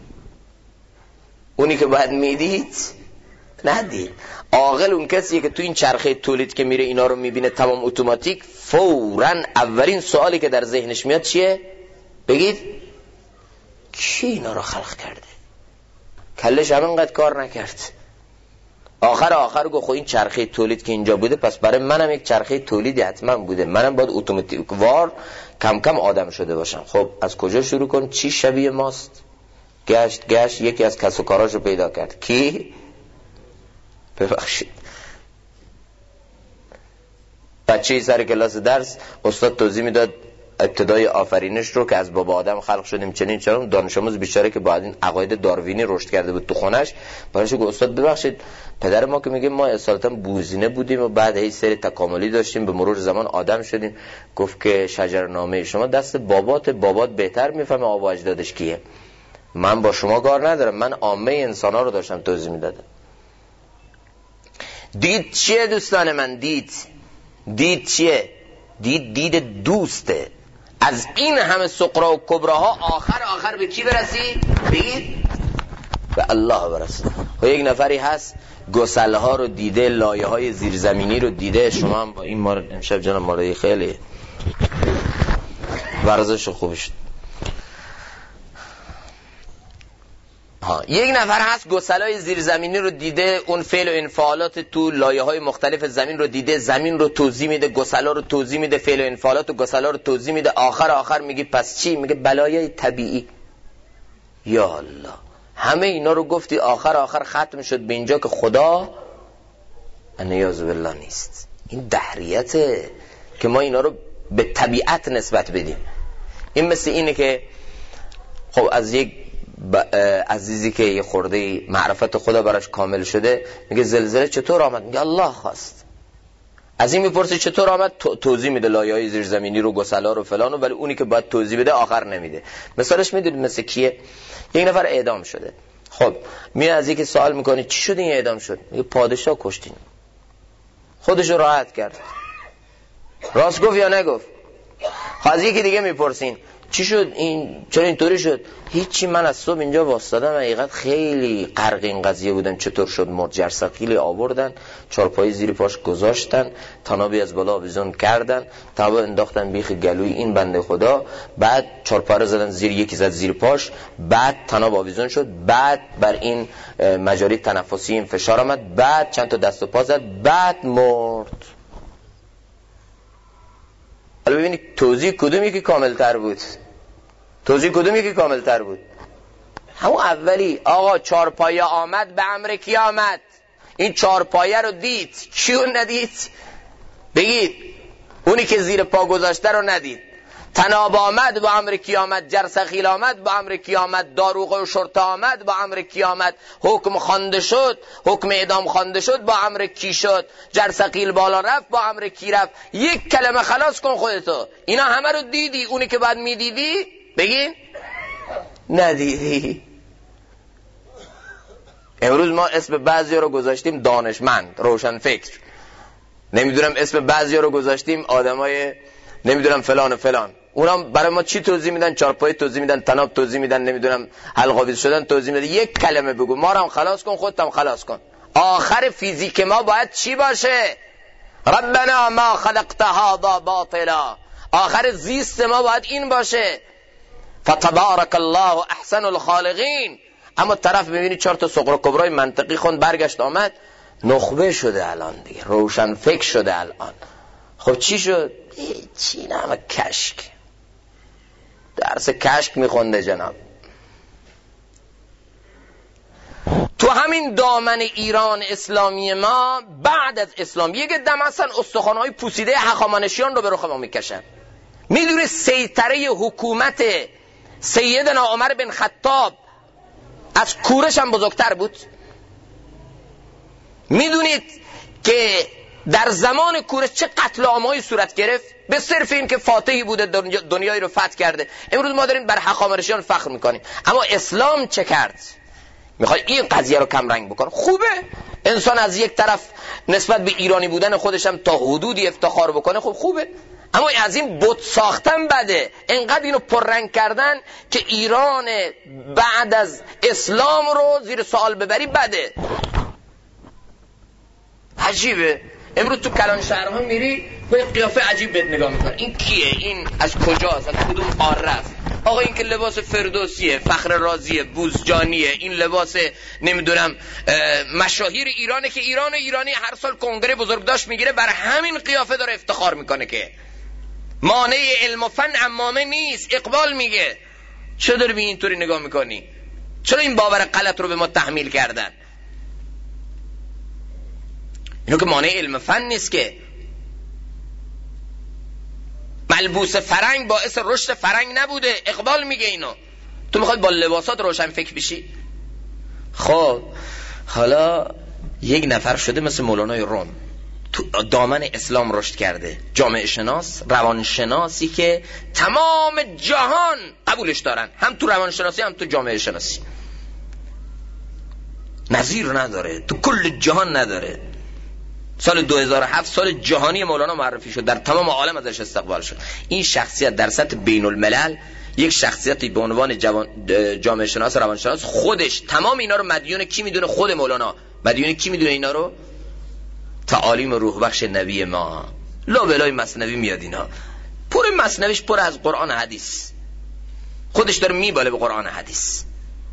اونی که باید میدید ندید. عاقل اون کسیه که تو این چرخه تولید که میره اینا رو میبینه تمام اتوماتیک، فوراً اولین سوالی که در ذهنش میاد چیه؟ بگید کی اینا رو خلق کرده؟ کلش همینقدر کار نکرد. آخر گفت خب این چرخه تولید که اینجا بوده، پس برای منم یک چرخه تولیدی حتما بوده، منم باید اتوماتیک وار کم کم آدم شده باشم. خب از کجا شروع کنم؟ چی شبیه ماست؟ گشت یکی از کس و کاراشو پیدا کرد. کی؟ ببخشید بچه‌ای سر کلاس درس استاد توضیح میداد ابتدای آفرینش رو که از بابا آدم خلق شدیم چنین چرا. دانش آموز بیچاره که بعد این عقاید داروینی رشد کرده بود تو خونش، براش گفت استاد ببخشید پدر ما که میگه ما اصالتا بوزینه بودیم و بعد هی سری تکاملی داشتیم به مرور زمان آدم شدیم. گفت که شجرنامه شما دست بابات بهتر میفهمه آب و اجدادش کیه. من با شما کار ندارم، من عامه انسان‌ها رو داشتم توضیح میدادم. دید چیه دوستان من؟ دید چیه؟ دید دوسته. از این همه سقرا و کبراها آخر به کی برسی؟ بگید به الله برسی. و یک نفری هست گسلها رو دیده، لایه های زیرزمینی رو دیده. شما هم با این مورد امشب جناب مولوی خیلی ورزش خوبی شد. یک نفر هست گسلای زیرزمینی رو دیده، اون فعل و انفعالات تو لایه‌های مختلف زمین رو دیده، زمین رو توضیح میده، گسلا رو توضیح میده، فعل و انفعالات و گسلا رو توضیح میده. آخر میگه پس چی؟ میگه بلایای طبیعی. یا الله، همه اینا رو گفتی، آخر ختم شد به اینجا که خدا انیاذ بالله نیست. این دهریته که ما اینا رو به طبیعت نسبت بدیم. این مثل اینه که خب از یک عزیزی که یه خورده معرفت خدا براش کامل شده میگه زلزله چطور آمد؟ میگه الله خواست. از این میپرسه چطور آمد؟ توضیح میده لایه‌های زیرزمینی رو، گسلا رو، فلانو، ولی اونی که باید توضیح بده آخر نمیده. مثالش میدونید مثل کیه؟ یک نفر اعدام شده. خب میاد از یکی سوال میکنه چی شد این اعدام شد؟ میگه پادشاه کشتین. خودشو راحت کرد. راست گفت یا نگفت؟ از یکی دیگه میپرسین چی شد این چرا اینطوری شد؟ هیچی، من از صبح اینجا واسطادم، حقیقت خیلی غرق این قضیه بودم چطور شد مرد. جرثقیل آوردن، چارپایی زیر پاش گذاشتن، تنابی از بالا آویزون کردن، تناب انداختن بیخ گلوی این بنده خدا، بعد چارپا رو زدن زیر، یکی زد زیر پاش، بعد تناب آویزون شد، بعد بر این مجاری تنفسی این فشار آمد، بعد چند تا دست و پا زد، بعد مرد. حالا ببینید توضیح کدومی که کامل تر بود؟ همون اولی. آقا چارپایه آمد به امر کی آمد؟ این چارپایه رو دید، کیو ندید؟ بگید اونی که زیر پا گذاشته رو ندید. تناب آمد با امر کی آمد؟ جرثقیل آمد با امر کی آمد؟ داروغه و شرطه آمد با امر کی آمد؟ حکم خوانده شد، حکم اعدام خوانده شد با امر کی شد؟ جرثقیل بالا رفت با امر کی رفت؟ یک کلمه خلاص کن خودتو. اینا همه رو دیدی، اونی که بعد میدیدی بگین ندیدی. امروز ما اسم بعضی رو گذاشتیم دانشمند، روشن فکر، نمیدونم اسم بعضی رو گذاشتیم آدمای نمیدونم فلان و فلان. اونا برای ما چی توضیح میدن؟ چارپای توضیح میدن، تناب توضیح میدن، نمیدونم حلقاویز شدن توضیح میدن. یک کلمه بگو، ما رو هم خلاص کن، خودت هم خلاص کن. آخر فیزیک ما باید چی باشه؟ ربنا ما خلقت هذا باطلا. آخر زیست ما باید این باشه، فتبارک الله احسن الخالقین. اما طرف میبینی 4 تا سقر و کبرای منطقی خوند، برگشت آمد نخبه شده، الان دیگه روشن فکر شده الان. خب چی شد؟ چی نمه کشک. درس کشک میخونده جناب. تو همین دامن ایران اسلامی ما بعد از اسلام یک دم اصلا استخوان‌های پوسیده هخامنشیان رو به رخ ما میکشن. میدونی سیطره حکومت سیدنا عمر بن خطاب از کورش هم بزرگتر بود؟ میدونید که در زمان کورش چه قتل عام‌هایی صورت گرفت به صرف این که فاتحی بوده دنیایی رو فتح کرده؟ امروز ما داریم بر هخامنشیان فخر میکنیم، اما اسلام چه کرد؟ میخوای این قضیه رو کم رنگ بکنه؟ خوبه انسان از یک طرف نسبت به ایرانی بودن خودش هم تا حدودی افتخار بکنه، خب خوبه، اما از این بت ساختن بده، انقدر اینو پررنگ کردن که ایران بعد از اسلام رو زیر سوال ببری بده. عجیبه. امروز تو کلان شهرها میری با یک قیافه عجیب بهت نگاه میکنه، این کیه؟ این از کجاست؟ از کدوم قاره است؟ آقا این که لباس فردوسیه، فخر رازیه، بوزجانیه، این لباس نمیدونم مشاهیر ایرانه که ایرانی هر سال کنگره بزرگداشت میگیره، بر همین قیافه داره افتخار میکنه که مانع علم و فن عمامه نیست. اقبال میگه چرا داری به اینطوری نگاه میکنی؟ چرا این باور غلط رو به ما تحمیل کردن؟ اینو که مانع علم فن نیست که. ملبوس فرنگ باعث رشد فرنگ نبوده. اقبال میگه اینو. تو میخوای با لباسات روشن فکر بشی؟ خب حالا یک نفر شده مثل مولانای روم، تو دامن اسلام رشد کرده، جامعه شناس، روانشناسی که تمام جهان قبولش دارن، هم تو روانشناسی هم تو جامعه شناسی، نظیر نداره، تو کل جهان نداره. سال 2007 سال جهانی مولانا معرفی شد، در تمام عالم ازش استقبال شد. این شخصیت در سطح بین الملل یک شخصیتی به عنوان جامعه شناس، روانشناس، خودش تمام اینا رو مدیون کی میدونه؟ خود مولانا. مدیون کی میدونه اینا رو؟ تعالیم روح بخش نبی ما. لا بلای مثنوی میاد، اینا پر مثنویش پر از قرآن حدیث، خودش داره میباله به قرآن حدیث.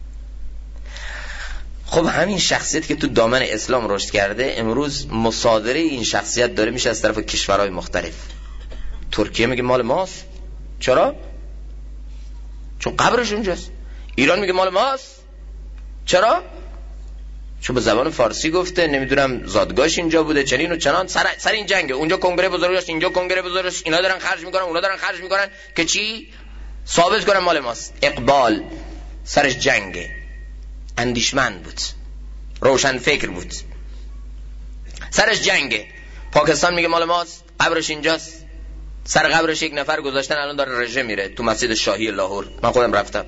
خب همین شخصیت که تو دامن اسلام رشد کرده امروز مصادره این شخصیت داره میشه از طرف کشورهای مختلف. ترکیه میگه مال ماست. چرا؟ چون قبرش اونجاست. ایران میگه مال ماست. چرا؟ چون به زبان فارسی گفته، نمیدونم زادگاهش اینجا بوده، چنین و چنان. سر این جنگه، اونجا کنگره بزرگش، اینجا کنگره بزرگش، اینا دارن خرج میکنن، اونا دارن خرج میکنن که چی؟ ثابت کنن مال ماست. اقبال سرش جنگه، اندیشمند بود، روشن فکر بود، سرش جنگه. پاکستان میگه مال ماست، قبرش اینجاست، سر قبرش یک نفر گذاشتن، الان داره رژه میره تو مسجد شاهی لاهور، من خودم رفتم.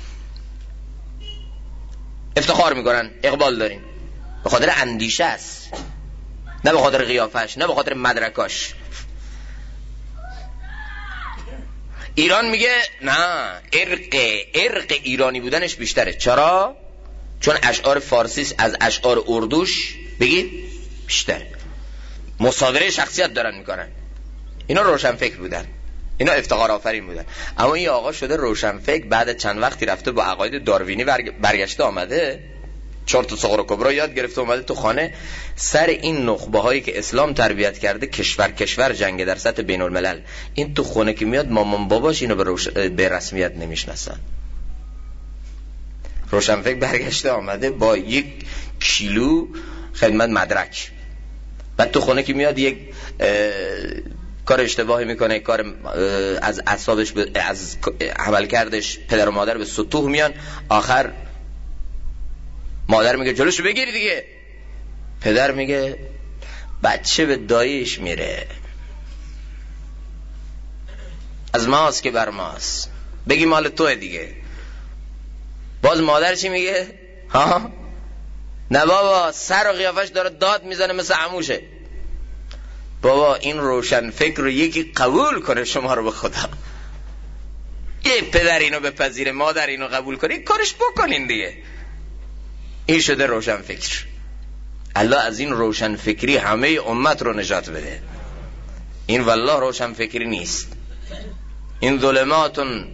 افتخار میکنن اقبال داریم، به خاطر اندیشه است، نه به خاطر قیافش، نه به خاطر مدرکاش. ایران میگه نه، ارق ایرانی بودنش بیشتره. چرا؟ چون اشعار فارسی از اشعار اردوش بگید بیشتره. مصادره شخصیت دارن میکنن. اینا روشن فکر بودن، اینا افتخار آفرین بودن. اما این آقا شده روشن فکر، بعد چند وقتی رفته با عقاید داروینی برگشته، آمده 4 تا صغرا کبرا یاد گرفته، اومده تو خانه سر این نخبه هایی که اسلام تربیت کرده کشور جنگ در سطح بین الملل. این تو خونه که میاد مامان باباش اینو به رسمیت نمیشناسن. روشن فکر برگشته آمده با 1 کیلو خدمت مدرک، بعد تو خونه که میاد یک کار اشتباهی میکنه، کار از اعصابش از عملکردش پدر و مادر به سطوح میان، آخر مادر میگه جلوشو بگیری دیگه، پدر میگه بچه به داییش میره، از ماست که بر ماست، بگی مال توه دیگه. باز مادر چی میگه؟ ها نه بابا، سر و قیافش داره داد میزنه مثل عموشه. بابا این روشن فکر رو یکی قبول کنه شما رو به خدا. یه پدر اینو بپذیره، مادر اینو قبول کنه، کارش بکنین دیگه. این شده روشن فکر. الله از این روشن فکری همه امت رو نجات بده. این والله روشن فکری نیست، این ظلماتون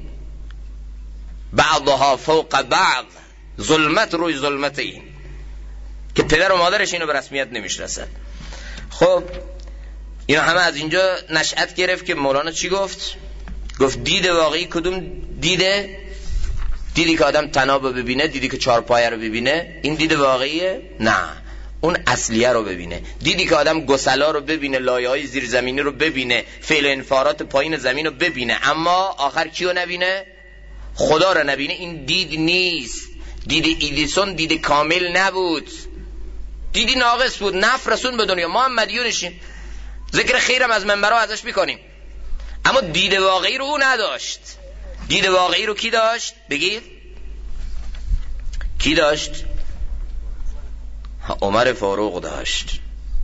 بعضها فوق بعض، ظلمت روی ظلمت، این که پدر و مادرش اینو به رسمیت نمیشناسن. خب اینا همه از اینجا نشأت گرفت که مولانا چی گفت؟ گفت دید واقعی کدوم دیده؟ دیدی که آدم طناب رو ببینه، دیدی که چارپایه رو ببینه، این دید واقعیه؟ نه، اون اصلیه رو ببینه. دیدی که آدم گسلا رو ببینه، لایه‌های زیرزمینی رو ببینه، فعل انفارات پایین زمین رو ببینه، اما آخر کیو نبینه؟ خدا رو نبینه. این دید نیست. دید ایدیسون دید کامل نبود، دیدی ناقص بود. نفع رسون به دنیا، ما هم مدیونشیم، ذکر خیرم از منبرها ازش میکنیم، اما دید واقعی رو او نداشت. دید واقعی رو کی داشت؟ بگید کی داشت؟ عمر فاروق داشت.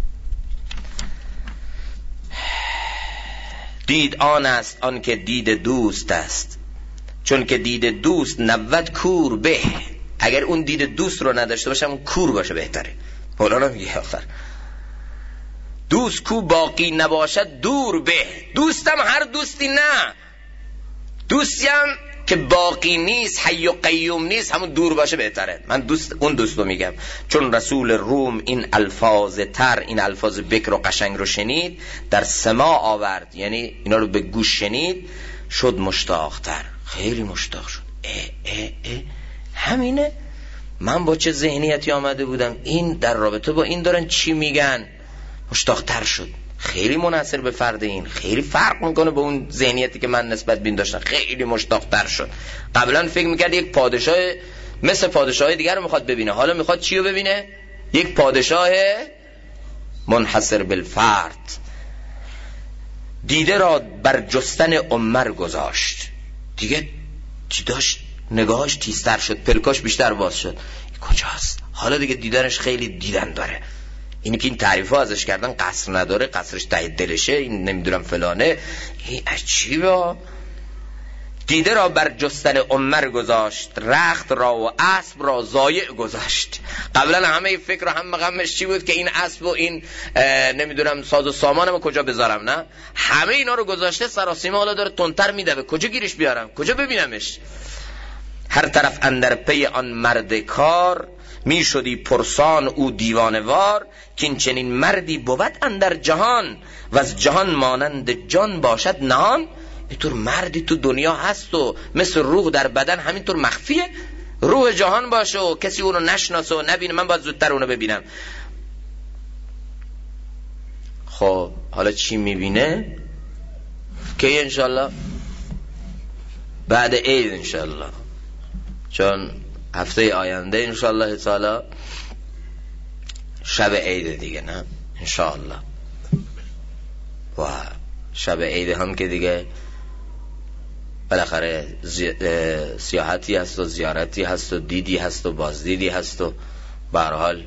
دید آن است آن که دید دوست است، چون که دید دوست 90 کور به. اگر اون دید دوست رو نداشته باشم اون کور باشه بهتره. مولانا میگه آخر دوست کو باقی نباشد دور به. دوستم هر دوستی نه، دوستی هم که باقی نیست، حی و قیوم نیست، همون دور باشه بهتره. من اون دوست رو میگم. چون رسول روم این الفاظ تر، این الفاظ بکر و قشنگ رو شنید، در سما آورد، یعنی اینا رو به گوش شنید، شد مشتاق تر، خیلی مشتاق شد. همینه. من با چه ذهنیتی آمده بودم، این در رابطه با این دارن چی میگن، مشتاق تر شد. خیلی منحصر به فرد، این خیلی فرق میکنه با اون ذهنیتی که من نسبت به این داشتم. خیلی مشتاق تر شد. قبلا فکر میکرد یک پادشاه مثل پادشاهای دیگر رو میخواد ببینه، حالا میخواد چی رو ببینه؟ یک پادشاه منحصر بالفرد. دیده را بر جستن عمر گذاشت، دیگه چی داشت؟ نگاهش تیزتر شد، پلکاش بیشتر باز شد. کجاست؟ حالا دیگه دیدنش خیلی دیدن داره. اینی که این تعریف ها ازش کردن، قصر نداره، قصرش ته دلشه، این نمیدونم فلانه، این عجیبه. دیده را بر جستن عمر گذاشت، رخت را و اسب را ضایع گذاشت. قبلا همه فکر و هم غمش چی بود که این اسب و این نمیدونم ساز و سامانم کجا بذارم؟ نه، همه اینا رو گذاشته، سراسیمه حالا داره تندتر میدوه، کجا گیرش بیارم، کجا ببینمش؟ هر طرف اندر پی آن مرد کار، می شدی پرسان او دیوانوار. که این چنین مردی بود اندر جهان، و از جهان مانند جان باشد نهان. اینطور مردی تو دنیا هست و مثل روح در بدن همینطور مخفیه، روح جهان باشه و کسی اونو نشناسه و نبینه. من باید زودتر اونو ببینم. خب حالا چی میبینه؟ که انشالله بعد عید انشالله، چون هفته آینده انشالله تعالی شب عید دیگه، نه انشالله. و شب عید هم که دیگه بالاخره سیاحتی هست و زیارتی هست و دیدی هست و بازدیدی هست و به هر حال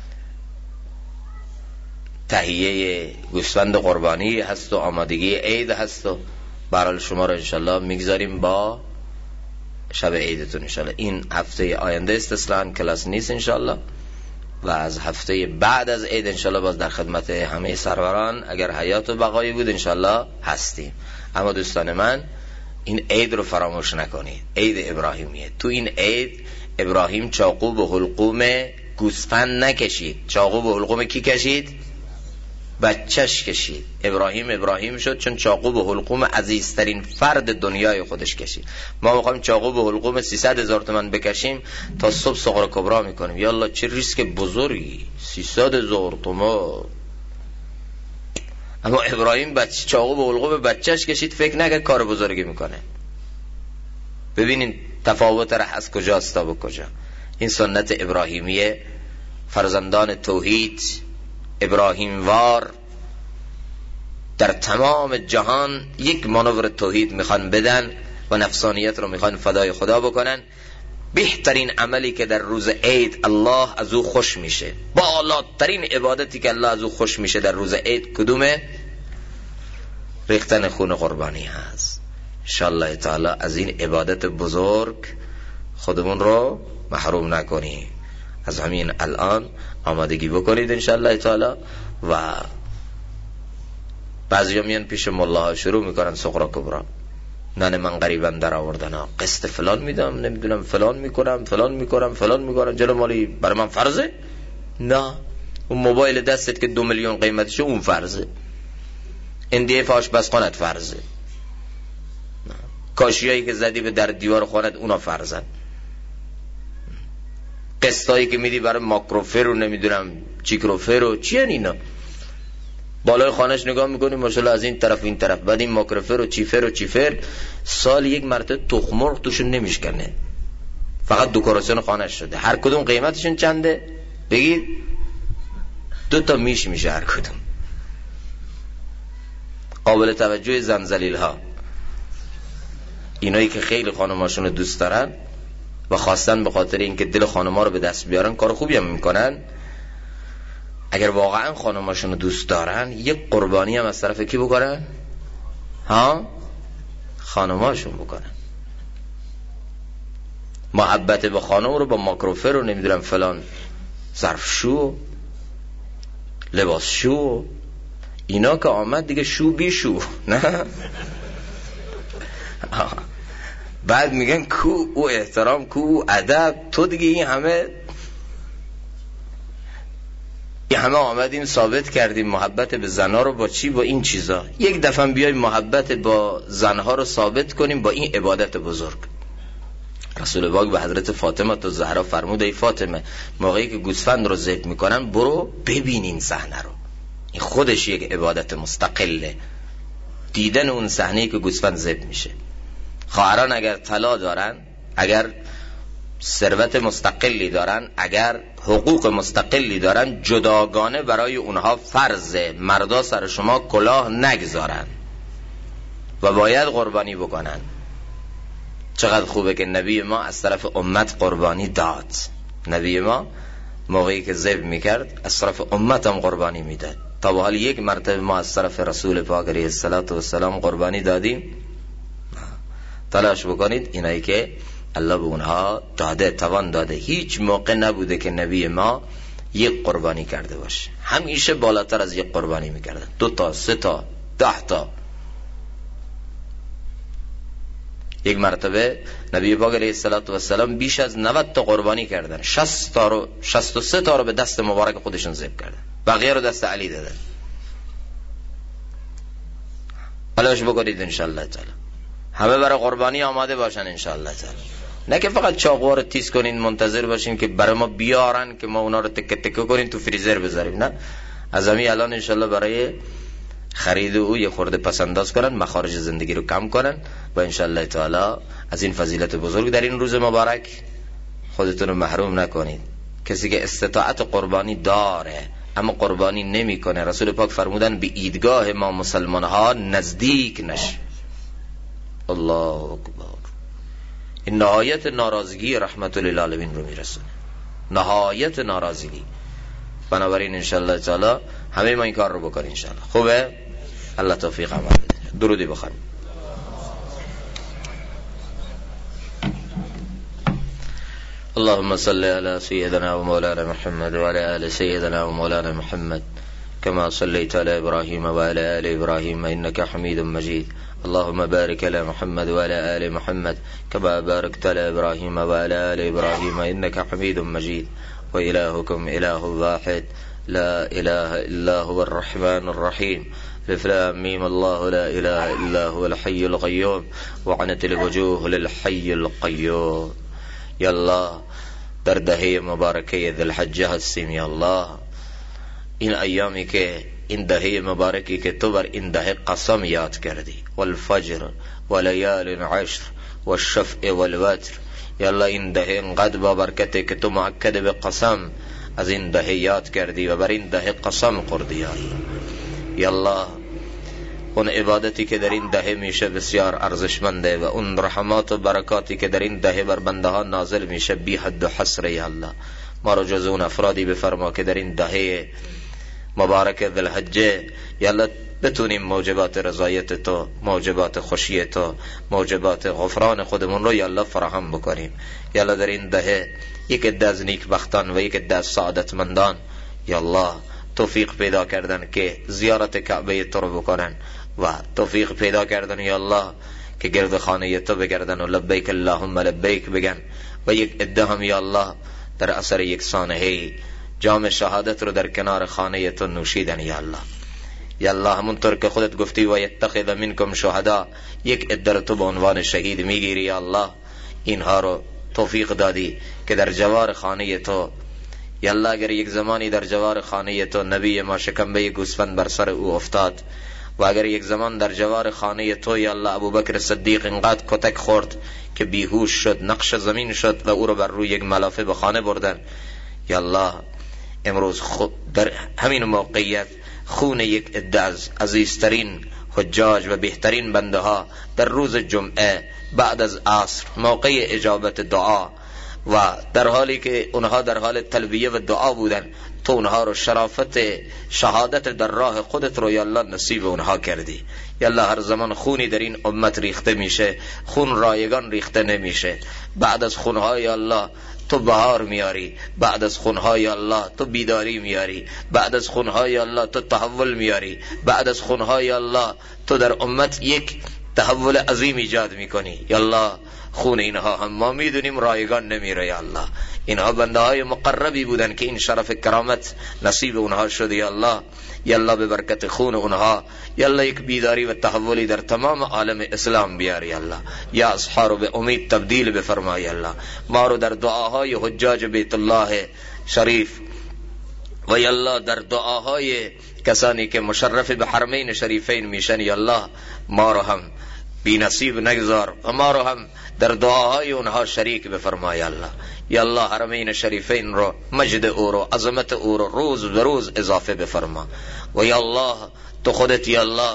تهیه گوسفند قربانی هست و آمادگی عید هست و به هر حال شما رو انشالله میگذاریم با شب عیدتون انشالله. این هفته آینده استثناء کلاس نیست انشالله، و از هفته بعد از عید انشالله باز در خدمت همه سروران اگر حیات و بقایی بود انشالله هستیم. اما دوستان من، این عید رو فراموش نکنید، عید ابراهیمیه. تو این عید ابراهیم چاقو به حلقوم گوسفند نکشید. چاقو به حلقوم کی کشید؟ بچهش کشید. ابراهیم شد چون چاقو به حلقوم عزیزترین فرد دنیای خودش کشید. ما میخوایم چاقو به حلقوم 300,000 تومان بکشیم تا صبح صغرا کبرا میکنیم. یالله چه ریسک بزرگی، 300,000 تومان. اما ابراهیم چاقو به حلقوم بچهش کشید، فکر نکرد کار بزرگی میکنه. ببینین تفاوت را از کجاست تا به کجا. این سنت ابراهیمیه. فرزندان توحید ابراهیم وار در تمام جهان یک مانور توحید میخوان بدن و نفسانیت رو میخوان فدای خدا بکنن. بهترین عملی که در روز عید الله از او خوش میشه، بالاترین عبادتی که الله از او خوش میشه در روز عید کدومه؟ ریختن خون قربانی هست. انشاءالله تعالی از این عبادت بزرگ خودمون رو محروم نکنیم. از همین الان آمادگی بکنید انشاءالله تعالی. و بعضی میان پیش ملاها شروع میکنن سغرا کبرا، نان من غریبن در آوردن، قسط فلان میدم، نمیدونم فلان میکنم جلو مالی برای من فرضه؟ نه، اون موبایل دستت که 2 میلیون قیمتشه اون فرضه، NDF آشپزخانت فرضه. نه. کاشیایی که زدی به در دیوار خانت اونا فرزن، قسطایی که میدی برای ماکروفر و نمیدونم چیکروفر و چی اینا، بالای خانهش نگاه میکنی ماشاءالله از این طرف این طرف، بعد این ماکروفر و چیفر سال یک مرتبه تخم مرغ توشون نمیشکنه، فقط دکوراسیون خانهش شده. هر کدوم قیمتشون چنده بگید؟ 2 میش میشه هر کدوم. قابل توجه زنزلیل ها، اینایی که خیلی خانماشون رو دوست دارن و خواستن به خاطر اینکه دل خانم‌ها رو به دست بیارن کار خوبی هم میکنن، اگر واقعا خانماشون رو دوست دارن یک قربانی هم از طرف کی بکنن؟ خانماشون بکنن. محبت به خانم رو با ماکروفر رو نمیدونم فلان ظرفشو لباسشو اینا که آمد دیگه شو بی شو نه بعد میگن کو او احترام، کو او ادب، تو دیگه این همه آمدیم ثابت کردیم محبت به زنها رو با چی؟ با این چیزا. یک دفعه بیایم محبت با زنها رو ثابت کنیم با این عبادت بزرگ. رسول پاک به حضرت فاطمه تو زهرا فرمود ای فاطمه موقعی که گوسفند رو ذبح میکنن برو ببین این صحنه رو، این خودش یک عبادت مستقله، دیدن اون صحنه‌ای که گوسفند ذبح میشه. خواهران اگر طلا دارن، اگر ثروت مستقلی دارن، اگر حقوق مستقلی دارن، جداگانه برای اونها فرضه مردا سر شما کلاه نگذارن و باید قربانی بکنن. چقدر خوبه که نبی ما از طرف امت قربانی داد. نبی ما موقعی که ذبح میکرد از طرف امت هم قربانی میداد. تا به حال یک مرتبه ما از طرف رسول پاک علیه السلام قربانی دادیم؟ تلاش بکنید اینایی که الله به اونها داده، توان داده. هیچ موقع نبوده که نبی ما یک قربانی کرده باشه، همیشه بالاتر از یک قربانی میکردن، 2 تا 3 تا 10 تا. یک مرتبه نبی پاک علیه السلام بیش از 90 تا قربانی کردن، 63 تا رو به دست مبارک خودشون ذبح کردن، بقیه رو دست علی دادن. تلاش بکنید انشالله تعالی همه برای قربانی آماده باشن انشالله تعالی، نه که فقط چاقوها رو تیز کنین منتظر باشین که برای ما بیارن که ما اونا رو تکه تکه کنین تو فریزر بذاریم. نه، از همین الان انشالله برای خرید او یه خورده پسنداز کنن، مخارج زندگی رو کم کنن و انشالله تعالی از این فضیلت بزرگ در این روز مبارک خودتون رو محروم نکنید. کسی که استطاعت قربانی داره اما قربانی نمیکنه، رسول پاک فرمودن به عیدگاه ما مسلمان ها نزدیک نش. الله اکبر. این نهایت ناراضگی رحمت للعالمین رو میرسونه، نهایت ناراضگی. بنابراین انشالله تعالی همه ما این کار رو بکنیم انشالله. خوبه؟ الله توفیق عمل بده. درودی بخوانیم. اللهم صل على سيدنا ومولانا محمد وعلى آل سيدنا ومولانا محمد كما صليت على إبراهيم وعلى آل إبراهيم إنك حميد مجيد. اللهم بارك على محمد وعلى آل محمد كما باركت على إبراهيم وعلى آل إبراهيم إنك حميد مجيد. وإلهكم إله واحد لا إله إلا هو الرحمن الرحيم. الف لام ميم الله لا إله إلا هو الحي القيوم وعنت الوجوه للحي القيوم. یا الله در دهه مبارکه ذوالحجه هستیم. یا الله این ایامی که این دهه مبارکی که تو بر این دهه قسم یاد کردی، والفجر ولیال عشر والشفع والوتر، یا الله این دهه انقدر با برکته که تو مؤکد به قسم از این دهه یاد کردی و بر این دهه قسم خوردی. یا الله اون عبادتی که در این دهه میشه بسیار ارزشمنده و اون رحمات و برکاتی که در این دهه بر بنده ها نازل میشه بی حد و حصر. یا الله ما رو جز اون افرادی بفرما که در این دهه مبارک ذوالحجه یا الله بتونیم موجبات رضایت تو، موجبات خوشی تو، موجبات غفران خودمون رو یا الله فراهم بکنیم. یا الله در این دهه یک عده از نیکبختان و یک عده از سعادتمندان یا الله توفیق پیدا کردن که زیارت کعبه تو رو بکنن و توفیق پیدا کردن یا الله که گرد خانه تو بگردن و لبیک اللهم لبیک بگن و یک عده هم یا الله در اثر یک سانحه جام شهادت رو در کنار خانه تو نوشیدن. یا الله یا الله همونطور که خودت گفتی و یتخذ منکم شهدا، یک عده تو به عنوان شهید میگیری. یا الله اینها رو توفیق دادی که در جوار خانه تو، یا الله اگر یک زمانی در جوار خانه تو نبی ما شکمبه گوسفند بر سر او افتاد و اگر یک زمان در جوار خانه تو یا الله ابوبکر صدیق اینقدر کتک خورد که بیهوش شد، نقش زمین شد و او رو بر روی یک ملافه به خانه بردن، یا الله امروز در همین موقعیت خون یک عده از عزیزترین حجاج و بهترین بنده ها در روز جمعه بعد از عصر موقع اجابت دعا و در حالی که اونها در حال تلبیه و دعا بودن، تو اونها رو شرافت شهادت در راه خودت رو یا الله نصیب اونها کردی. یا الله هر زمان خونی در این امت ریخته میشه، خون رایگان ریخته نمیشه. بعد از خونهای الله تو بهار میاری، بعد از خونهای الله تو بیداری میاری، بعد از خونهای الله تو تحول میاری، بعد از خونهای الله تو در امت یک تحول عظیم ایجاد میکنی. یا الله خون اینها هم ما میدونیم رایگان نمیره. یا الله اینها بنده های مقربی بودن که این شرف کرامت نصیب اونها شد. یا الله به برکت خون اونها یا الله یک بیداری و تحولی در تمام عالم اسلام بیار. یا الله یا اصحاب رو به امید تبدیل بفرمای. یا الله ما رو در دعاهای حجاج بیت الله شریف و یا الله در دعاهای کسانی که مشرف به حرمین شریفین میشن، یا الله ما رو هم بی نصیب نگذار و ما رو هم در دعاهای اونها شریک بفرمای. یا الله یا الله حرمین شریفین رو، مجد او رو، عظمت او رو روز به روز اضافه بفرما. و یا الله تو خودت یا الله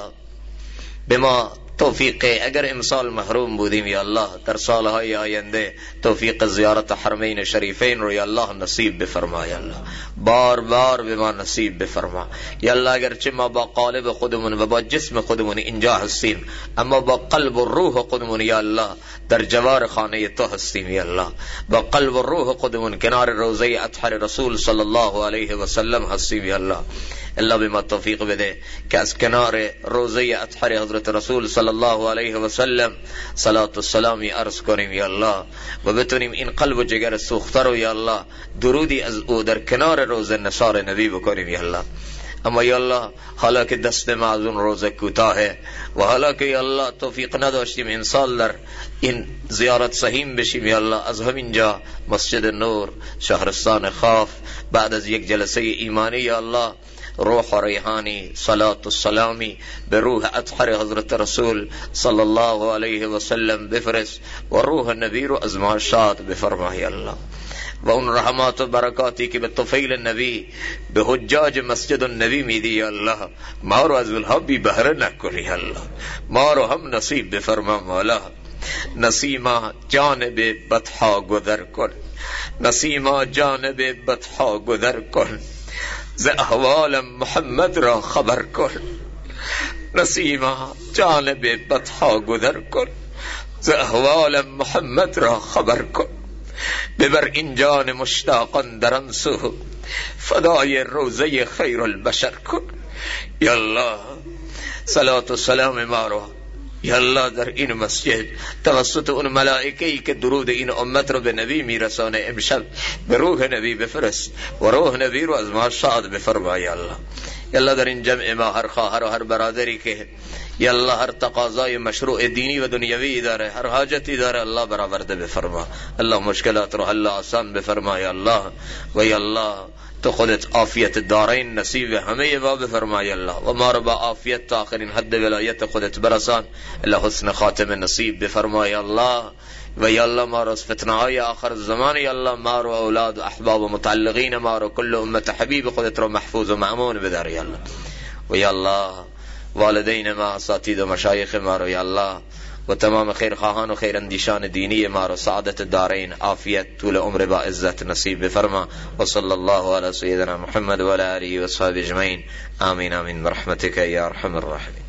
به ما توفیق، اگر امسال محروم بودیم یا الله در سالهای آینده توفیق زیارت حرمین شریفین رو یا الله نصیب بفرما. یا الله بار بار به ما نصیب بفرما. یا الله اگرچه ما با قالب خودمون و با جسم خودمون اینجا هستیم، اما با قلب و روح خودمون یا الله در جوار خانه تو هستیم. یا الله با قلب و روح خودمون کنار روضه اطهر رسول صلی الله علیه و سلم هستیم. یا الله الله به ما توفیق بده که از کنار روضه اطهر حضرت رسول صلی الله علیه و سلم صلات و سلامی عرض کنیم یا الله، و بتونیم این قلب و جگر سوخته رو یا الله درودی از او در کنار روضه نثار نبی بکنیم. یا الله اما یا الله حالا که دست ما از اون روزه کوتاهه و حالا که یا الله توفیق نداشتیم این سال در این زیارت سهیم بشیم، یا الله از همینجا مسجد نور شهرستان خاف بعد از یک جلسه ایمانی یا الله روح و ریحانی صلات و سلامی به روح اطهر حضرت رسول صلی الله علیه و سلم بفرست و روح نبی رو از ما شاد بفرمای. الله و اون رحمات و برکاتی که به طفیل نبی به حجاج مسجد النبی میدی یا الله ما رو از اونها بی بهره نکنی. الله ما رو هم نصیب بفرما مولا. نسیما جانب بطحا گذر کن، نسیما جانب بطحا گذر کن، ز احوال محمد را خبر کن. نسیما جانب بطحا گذر کن، ز احوال محمد را خبر کن. ببر این جان مشتاقان در آن سو، فدای روضه خیر البشر کن. یا الله صلات و سلام ما رو یا الله در این مسجد توسط اون ملائکه‌ای که درود این امت رو به نبی میرسانه امشب به روح نبی بفرست و روح نبی رو از ما شاد بفرما. یا الله یا الله در این جمع ما هر خواهر و هر برادری که یا الله هر تقاضای مشروع دینی و دنیوی داره، هر حاجتی داره، الله برآورده بفرما. الله مشکلات رو حل آسان بفرما. یا الله و یا الله تو خودت عافیت دارین نصیب همه ما بفرمای. الله و ما رو با عافیت تا آخرین حد ولایت خودت برسان. الله حسن خاتم نصیب بفرمای. الله و یا الله ما رو از فتنه های آخر زمان یا الله ما رو اولاد و احباب و متعلقین ما رو کل امت حبیب خودت رو محفوظ و مأمون بدار. یا الله و یا الله والدین ما، اساتید و مشایخ ما رو یا الله و تمام خیرخواهان و خیراندیشان دینی ما رو سعادت دارین، عافیت، طول عمر با عزت نصیب بفرما. و صلی الله علی سیدنا محمد و علی آله و صحبه اجمعین. آمین آمین برحمتک یا ارحم الراحمین.